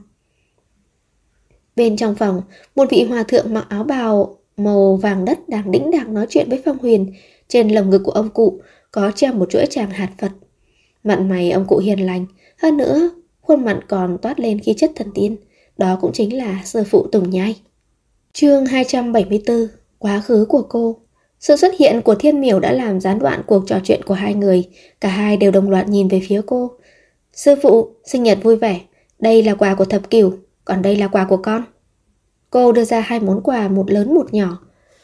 Bên trong phòng, một vị hòa thượng mặc áo bào màu vàng đất đang đĩnh đạc nói chuyện với Phong Huyền. Trên lồng ngực của ông cụ có treo một chuỗi tràng hạt Phật. Mặt mày ông cụ hiền lành, hơn nữa khuôn mặt còn toát lên khí chất thần tiên. Đó cũng chính là sư phụ Tùng Nhai. Chương 274. Quá khứ của cô. Sự xuất hiện của Thiên Miểu đã làm gián đoạn cuộc trò chuyện của hai người. Cả hai đều đồng loạt nhìn về phía cô. Sư phụ, sinh nhật vui vẻ. Đây là quà của Thập Cửu, còn đây là quà của con. Cô đưa ra hai món quà, một lớn một nhỏ.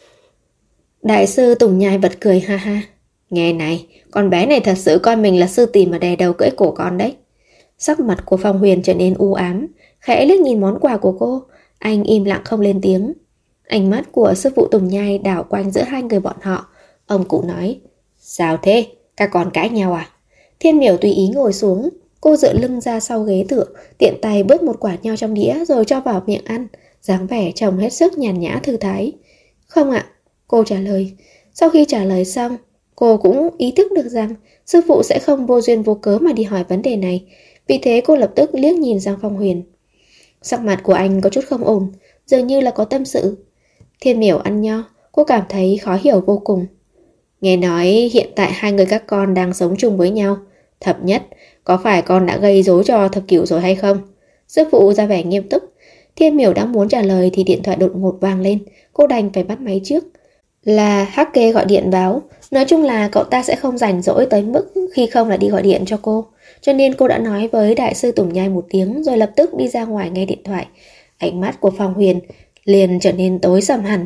Đại sư Tùng Nhai bật cười ha ha. Nghe này, con bé này thật sự coi mình là sư tỷ mà đè đầu cưỡi cổ con đấy. Sắc mặt của Phong Huyền trở nên u ám, khẽ liếc nhìn món quà của cô. Anh im lặng không lên tiếng. Ánh mắt của sư phụ Tùng Nhai đảo quanh giữa hai người bọn họ. Ông cụ nói, sao thế, các con cãi nhau à? Thiên Miểu tùy ý ngồi xuống. Cô dựa lưng ra sau ghế tựa, tiện tay bớt một quả nho trong đĩa rồi cho vào miệng ăn, dáng vẻ trông hết sức nhàn nhã thư thái. Không ạ, cô trả lời. Sau khi trả lời xong, cô cũng ý thức được rằng sư phụ sẽ không vô duyên vô cớ mà đi hỏi vấn đề này. Vì thế cô lập tức liếc nhìn sang Phong Huyền. Sắc mặt của anh có chút không ổn, dường như là có tâm sự. Thiên Miểu ăn nho, cô cảm thấy khó hiểu vô cùng. Nghe nói hiện tại hai người các con đang sống chung với nhau. Thập Nhất, có phải con đã gây rối cho Thập Cửu rồi hay không? Sư phụ ra vẻ nghiêm túc. Thiên Miểu đang muốn trả lời thì điện thoại đột ngột vang lên. Cô đành phải bắt máy trước. Là Hake gọi điện báo. Nói chung là cậu ta sẽ không rảnh rỗi tới mức khi không là đi gọi điện cho cô. Cho nên cô đã nói với đại sư Tùng Nhai một tiếng rồi lập tức đi ra ngoài nghe điện thoại. Ánh mắt của Phong Huyền liền trở nên tối sầm hẳn.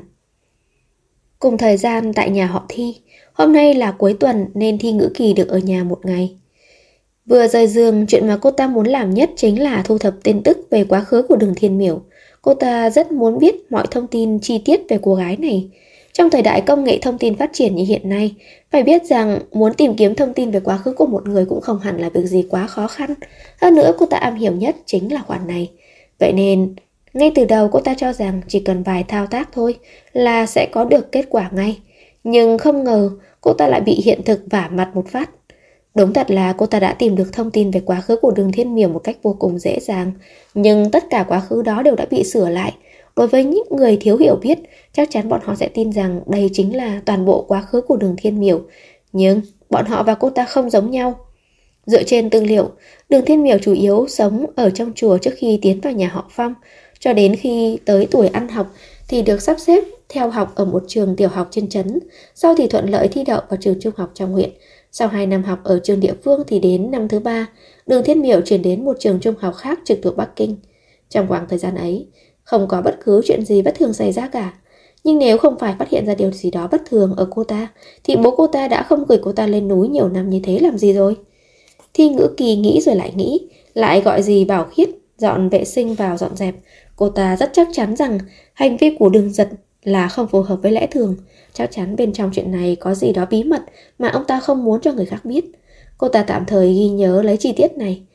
Cùng thời gian tại nhà họ Thi. Hôm nay là cuối tuần nên Thi Ngữ Kỳ được ở nhà một ngày. Vừa rời giường, chuyện mà cô ta muốn làm nhất chính là thu thập tin tức về quá khứ của Đường Thiên Miểu. Cô ta rất muốn biết mọi thông tin chi tiết về cô gái này. Trong thời đại công nghệ thông tin phát triển như hiện nay, phải biết rằng muốn tìm kiếm thông tin về quá khứ của một người cũng không hẳn là việc gì quá khó khăn. Hơn nữa cô ta am hiểu nhất chính là khoản này. Vậy nên, ngay từ đầu cô ta cho rằng chỉ cần vài thao tác thôi là sẽ có được kết quả ngay. Nhưng không ngờ cô ta lại bị hiện thực vả mặt một phát. Đúng thật là cô ta đã tìm được thông tin về quá khứ của Đường Thiên Miểu một cách vô cùng dễ dàng. Nhưng tất cả quá khứ đó đều đã bị sửa lại. Đối với những người thiếu hiểu biết, chắc chắn bọn họ sẽ tin rằng đây chính là toàn bộ quá khứ của Đường Thiên Miểu. Nhưng bọn họ và cô ta không giống nhau. Dựa trên tư liệu, Đường Thiên Miểu chủ yếu sống ở trong chùa trước khi tiến vào nhà họ Phong. Cho đến khi tới tuổi ăn học thì được sắp xếp theo học ở một trường tiểu học trên trấn. Sau thì thuận lợi thi đậu vào trường trung học trong huyện. Sau 2 năm học ở trường địa phương thì đến năm thứ 3, Đường Thiên Miểu chuyển đến một trường trung học khác trực thuộc Bắc Kinh. Trong khoảng thời gian ấy, không có bất cứ chuyện gì bất thường xảy ra cả. Nhưng nếu không phải phát hiện ra điều gì đó bất thường ở cô ta, thì bố cô ta đã không gửi cô ta lên núi nhiều năm như thế làm gì rồi. Thi Ngữ Kỳ nghĩ rồi lại nghĩ, lại gọi dì Bảo Khiết dọn vệ sinh vào dọn dẹp. Cô ta rất chắc chắn rằng hành vi của Đường Giật là không phù hợp với lẽ thường. Chắc chắn bên trong chuyện này có gì đó bí mật mà ông ta không muốn cho người khác biết. Cô ta tạm thời ghi nhớ lấy chi tiết này.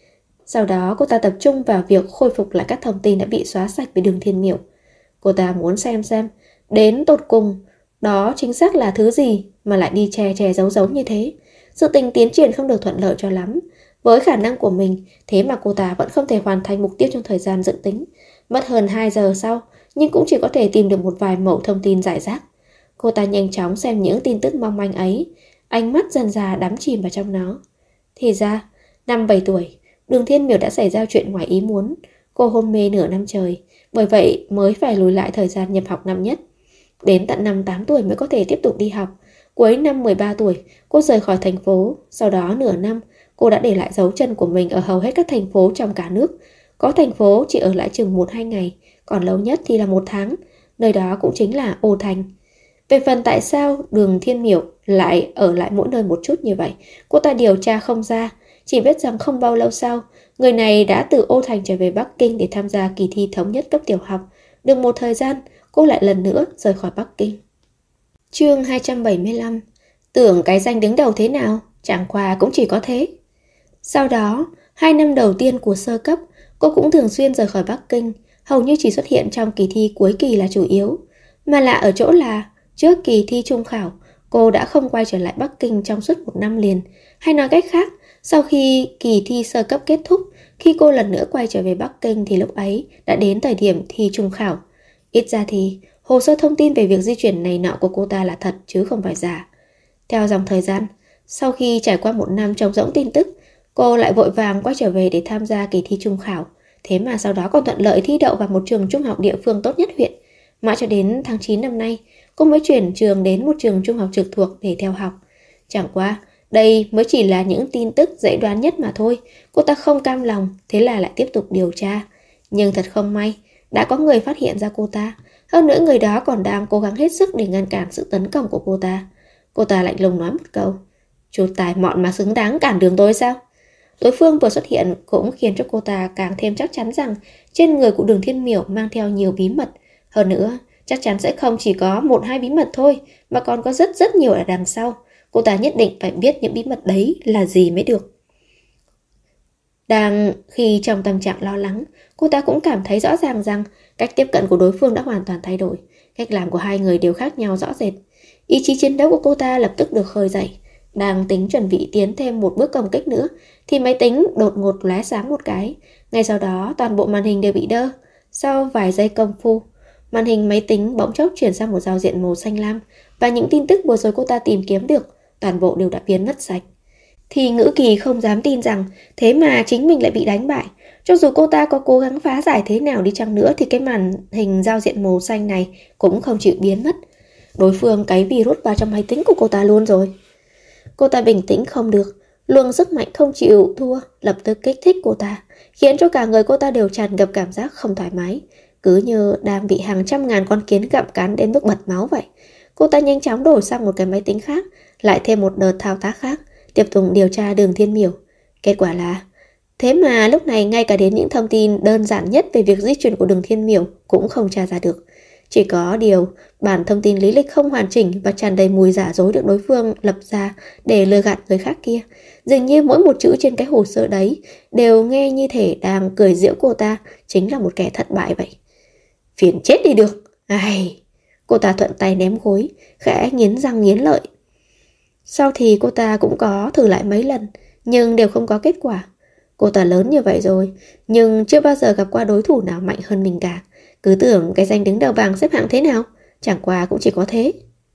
Sau đó cô ta tập trung vào việc khôi phục lại các thông tin đã bị xóa sạch với Đường Thiên Miểu. Cô ta muốn xem đến tột cùng đó chính xác là thứ gì mà lại đi che giấu như thế. Sự tình tiến triển không được thuận lợi cho lắm. Với khả năng của mình, thế mà cô ta vẫn không thể hoàn thành mục tiêu trong thời gian dự tính. Mất hơn 2 giờ sau, nhưng cũng chỉ có thể tìm được một vài mẩu thông tin rải rác. Cô ta nhanh chóng xem những tin tức mong manh ấy, ánh mắt dần dà đắm chìm vào trong nó. Thì ra, năm 7 tuổi, Đường Thiên Miểu đã xảy ra chuyện ngoài ý muốn. Cô hôn mê nửa năm trời, bởi vậy mới phải lùi lại thời gian nhập học năm nhất. Đến tận năm 8 tuổi mới có thể tiếp tục đi học. Cuối năm 13 tuổi, cô rời khỏi thành phố. Sau đó nửa năm, cô đã để lại dấu chân của mình ở hầu hết các thành phố trong cả nước. Có thành phố chỉ ở lại chừng 1-2 ngày, còn lâu nhất thì là 1 tháng. Nơi đó cũng chính là Ô Thành. Về phần tại sao Đường Thiên Miểu lại ở lại mỗi nơi một chút như vậy, cô ta điều tra không ra. Chỉ biết rằng không bao lâu sau, người này đã từ Ô Thành trở về Bắc Kinh để tham gia kỳ thi thống nhất cấp tiểu học. Được một thời gian, cô lại lần nữa rời khỏi Bắc Kinh. Chương 275. Tưởng cái danh đứng đầu thế nào, chẳng qua cũng chỉ có thế. Sau đó, 2 năm đầu tiên của sơ cấp, cô cũng thường xuyên rời khỏi Bắc Kinh, hầu như chỉ xuất hiện trong kỳ thi cuối kỳ là chủ yếu. Mà lạ ở chỗ là, trước kỳ thi trung khảo, cô đã không quay trở lại Bắc Kinh trong suốt 1 năm liền. Hay nói cách khác, sau khi kỳ thi sơ cấp kết thúc, khi cô lần nữa quay trở về Bắc Kinh thì lúc ấy đã đến thời điểm thi trung khảo. Ít ra thì, hồ sơ thông tin về việc di chuyển này nọ của cô ta là thật chứ không phải giả. Theo dòng thời gian, sau khi trải qua 1 năm trống rỗng tin tức, cô lại vội vàng quay trở về để tham gia kỳ thi trung khảo. Thế mà sau đó còn thuận lợi thi đậu vào một trường trung học địa phương tốt nhất huyện. Mãi cho đến tháng 9 năm nay, cô mới chuyển trường đến một trường trung học trực thuộc để theo học. Chẳng qua, đây mới chỉ là những tin tức dễ đoán nhất mà thôi. Cô ta không cam lòng, thế là lại tiếp tục điều tra. Nhưng thật không may, đã có người phát hiện ra cô ta. Hơn nữa người đó còn đang cố gắng hết sức để ngăn cản sự tấn công của cô ta. Cô ta lạnh lùng nói một câu: "Chú tài mọn mà xứng đáng cản đường tôi sao?" Đối phương vừa xuất hiện cũng khiến cho cô ta càng thêm chắc chắn rằng trên người của Đường Thiên Miểu mang theo nhiều bí mật. Hơn nữa, chắc chắn sẽ không chỉ có 1-2 bí mật thôi, mà còn có rất nhiều ở đằng sau. Cô ta nhất định phải biết những bí mật đấy là gì mới được. Đang khi trong tâm trạng lo lắng, cô ta cũng cảm thấy rõ ràng rằng cách tiếp cận của đối phương đã hoàn toàn thay đổi. Cách làm của hai người đều khác nhau rõ rệt. Ý chí chiến đấu của cô ta lập tức được khơi dậy. Đang tính chuẩn bị tiến thêm một bước công kích nữa, thì máy tính đột ngột lóe sáng một cái. Ngay sau đó toàn bộ màn hình đều bị đơ. Sau vài giây công phu, màn hình máy tính bỗng chốc chuyển sang một giao diện màu xanh lam, và những tin tức vừa rồi cô ta tìm kiếm được toàn bộ đều đã biến mất sạch. Thì Ngữ Kỳ không dám tin rằng thế mà chính mình lại bị đánh bại. Cho dù cô ta có cố gắng phá giải thế nào đi chăng nữa thì cái màn hình giao diện màu xanh này cũng không chịu biến mất. Đối phương cấy virus vào trong máy tính của cô ta luôn rồi. Cô ta bình tĩnh không được, luồng sức mạnh không chịu thua lập tức kích thích cô ta, khiến cho cả người cô ta đều tràn ngập cảm giác không thoải mái, cứ như đang bị hàng trăm ngàn con kiến gặm cắn đến mức bật máu vậy. Cô ta nhanh chóng đổi sang một cái máy tính khác, lại thêm một đợt thao tác khác, tiếp tục điều tra Đường Thiên Miểu. Kết quả là, thế mà lúc này ngay cả đến những thông tin đơn giản nhất về việc di chuyển của Đường Thiên Miểu cũng không tra ra được. Chỉ có điều, bản thông tin lý lịch không hoàn chỉnh và tràn đầy mùi giả dối được đối phương lập ra để lừa gạt người khác kia. Dường như mỗi một chữ trên cái hồ sơ đấy đều nghe như thể đang cười giễu cô ta chính là một kẻ thất bại vậy. Phiền chết đi được. Ai... Cô ta thuận tay ném gối, khẽ nghiến răng nghiến lợi. Sau thì cô ta cũng có thử lại mấy lần, nhưng đều không có kết quả. Cô ta lớn như vậy rồi, nhưng chưa bao giờ gặp qua đối thủ nào mạnh hơn mình cả. Cứ tưởng cái danh đứng đầu bảng xếp hạng thế nào, chẳng qua cũng chỉ có thế.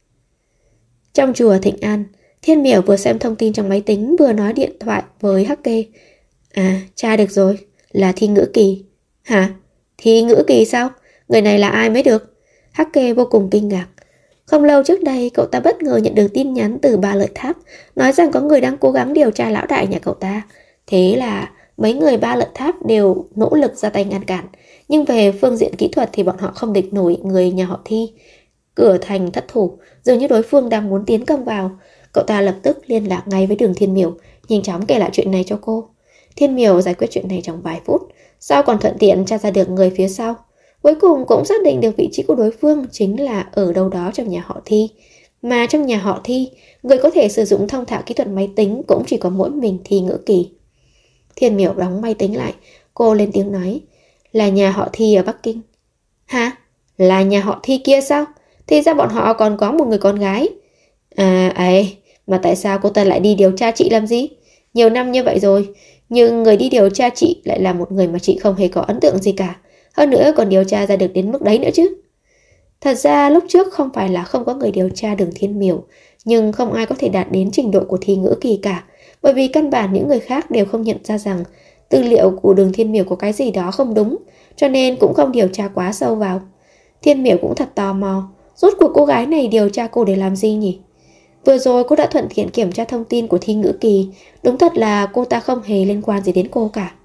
Trong chùa Thịnh An, Thiên Miểu vừa xem thông tin trong máy tính vừa nói điện thoại với Hắc Kê. À, tra được rồi, là Thi Ngữ Kỳ. Hả? Thi Ngữ Kỳ sao? Người này là ai mới được? Hắc Kê vô cùng kinh ngạc. Không lâu trước đây, cậu ta bất ngờ nhận được tin nhắn từ Ba Lợi Tháp, nói rằng có người đang cố gắng điều tra lão đại nhà cậu ta. Thế là mấy người Ba Lợi Tháp đều nỗ lực ra tay ngăn cản. Nhưng về phương diện kỹ thuật thì bọn họ không địch nổi người nhà họ Thi. Cửa thành thất thủ, dường như đối phương đang muốn tiến công vào. Cậu ta lập tức liên lạc ngay với Đường Thiên Miểu, nhanh chóng kể lại chuyện này cho cô. Thiên Miểu giải quyết chuyện này trong vài phút, sau còn thuận tiện tra ra được người phía sau. Cuối cùng cũng xác định được vị trí của đối phương chính là ở đâu đó trong nhà họ Thi. Mà trong nhà họ Thi, người có thể sử dụng thông thạo kỹ thuật máy tính cũng chỉ có mỗi mình Thi Ngữ Kỳ. Thiên Miểu đóng máy tính lại. Cô lên tiếng nói. Là nhà họ Thi ở Bắc Kinh. Hả? Là nhà họ Thi kia sao? Thì ra bọn họ còn có một người con gái. À ấy, mà tại sao cô ta lại đi điều tra chị làm gì? Nhiều năm như vậy rồi, nhưng người đi điều tra chị lại là một người mà chị không hề có ấn tượng gì cả. Hơn nữa còn điều tra ra được đến mức đấy nữa chứ. Thật ra lúc trước không phải là không có người điều tra Đường Thiên Miểu, nhưng không ai có thể đạt đến trình độ của Thi Ngữ Kỳ cả, bởi vì căn bản những người khác đều không nhận ra rằng tư liệu của Đường Thiên Miểu có cái gì đó không đúng, cho nên cũng không điều tra quá sâu vào. Thiên Miểu cũng thật tò mò, rốt cuộc cô gái này điều tra cô để làm gì nhỉ? Vừa rồi cô đã thuận tiện kiểm tra thông tin của Thi Ngữ Kỳ, đúng thật là cô ta không hề liên quan gì đến cô cả.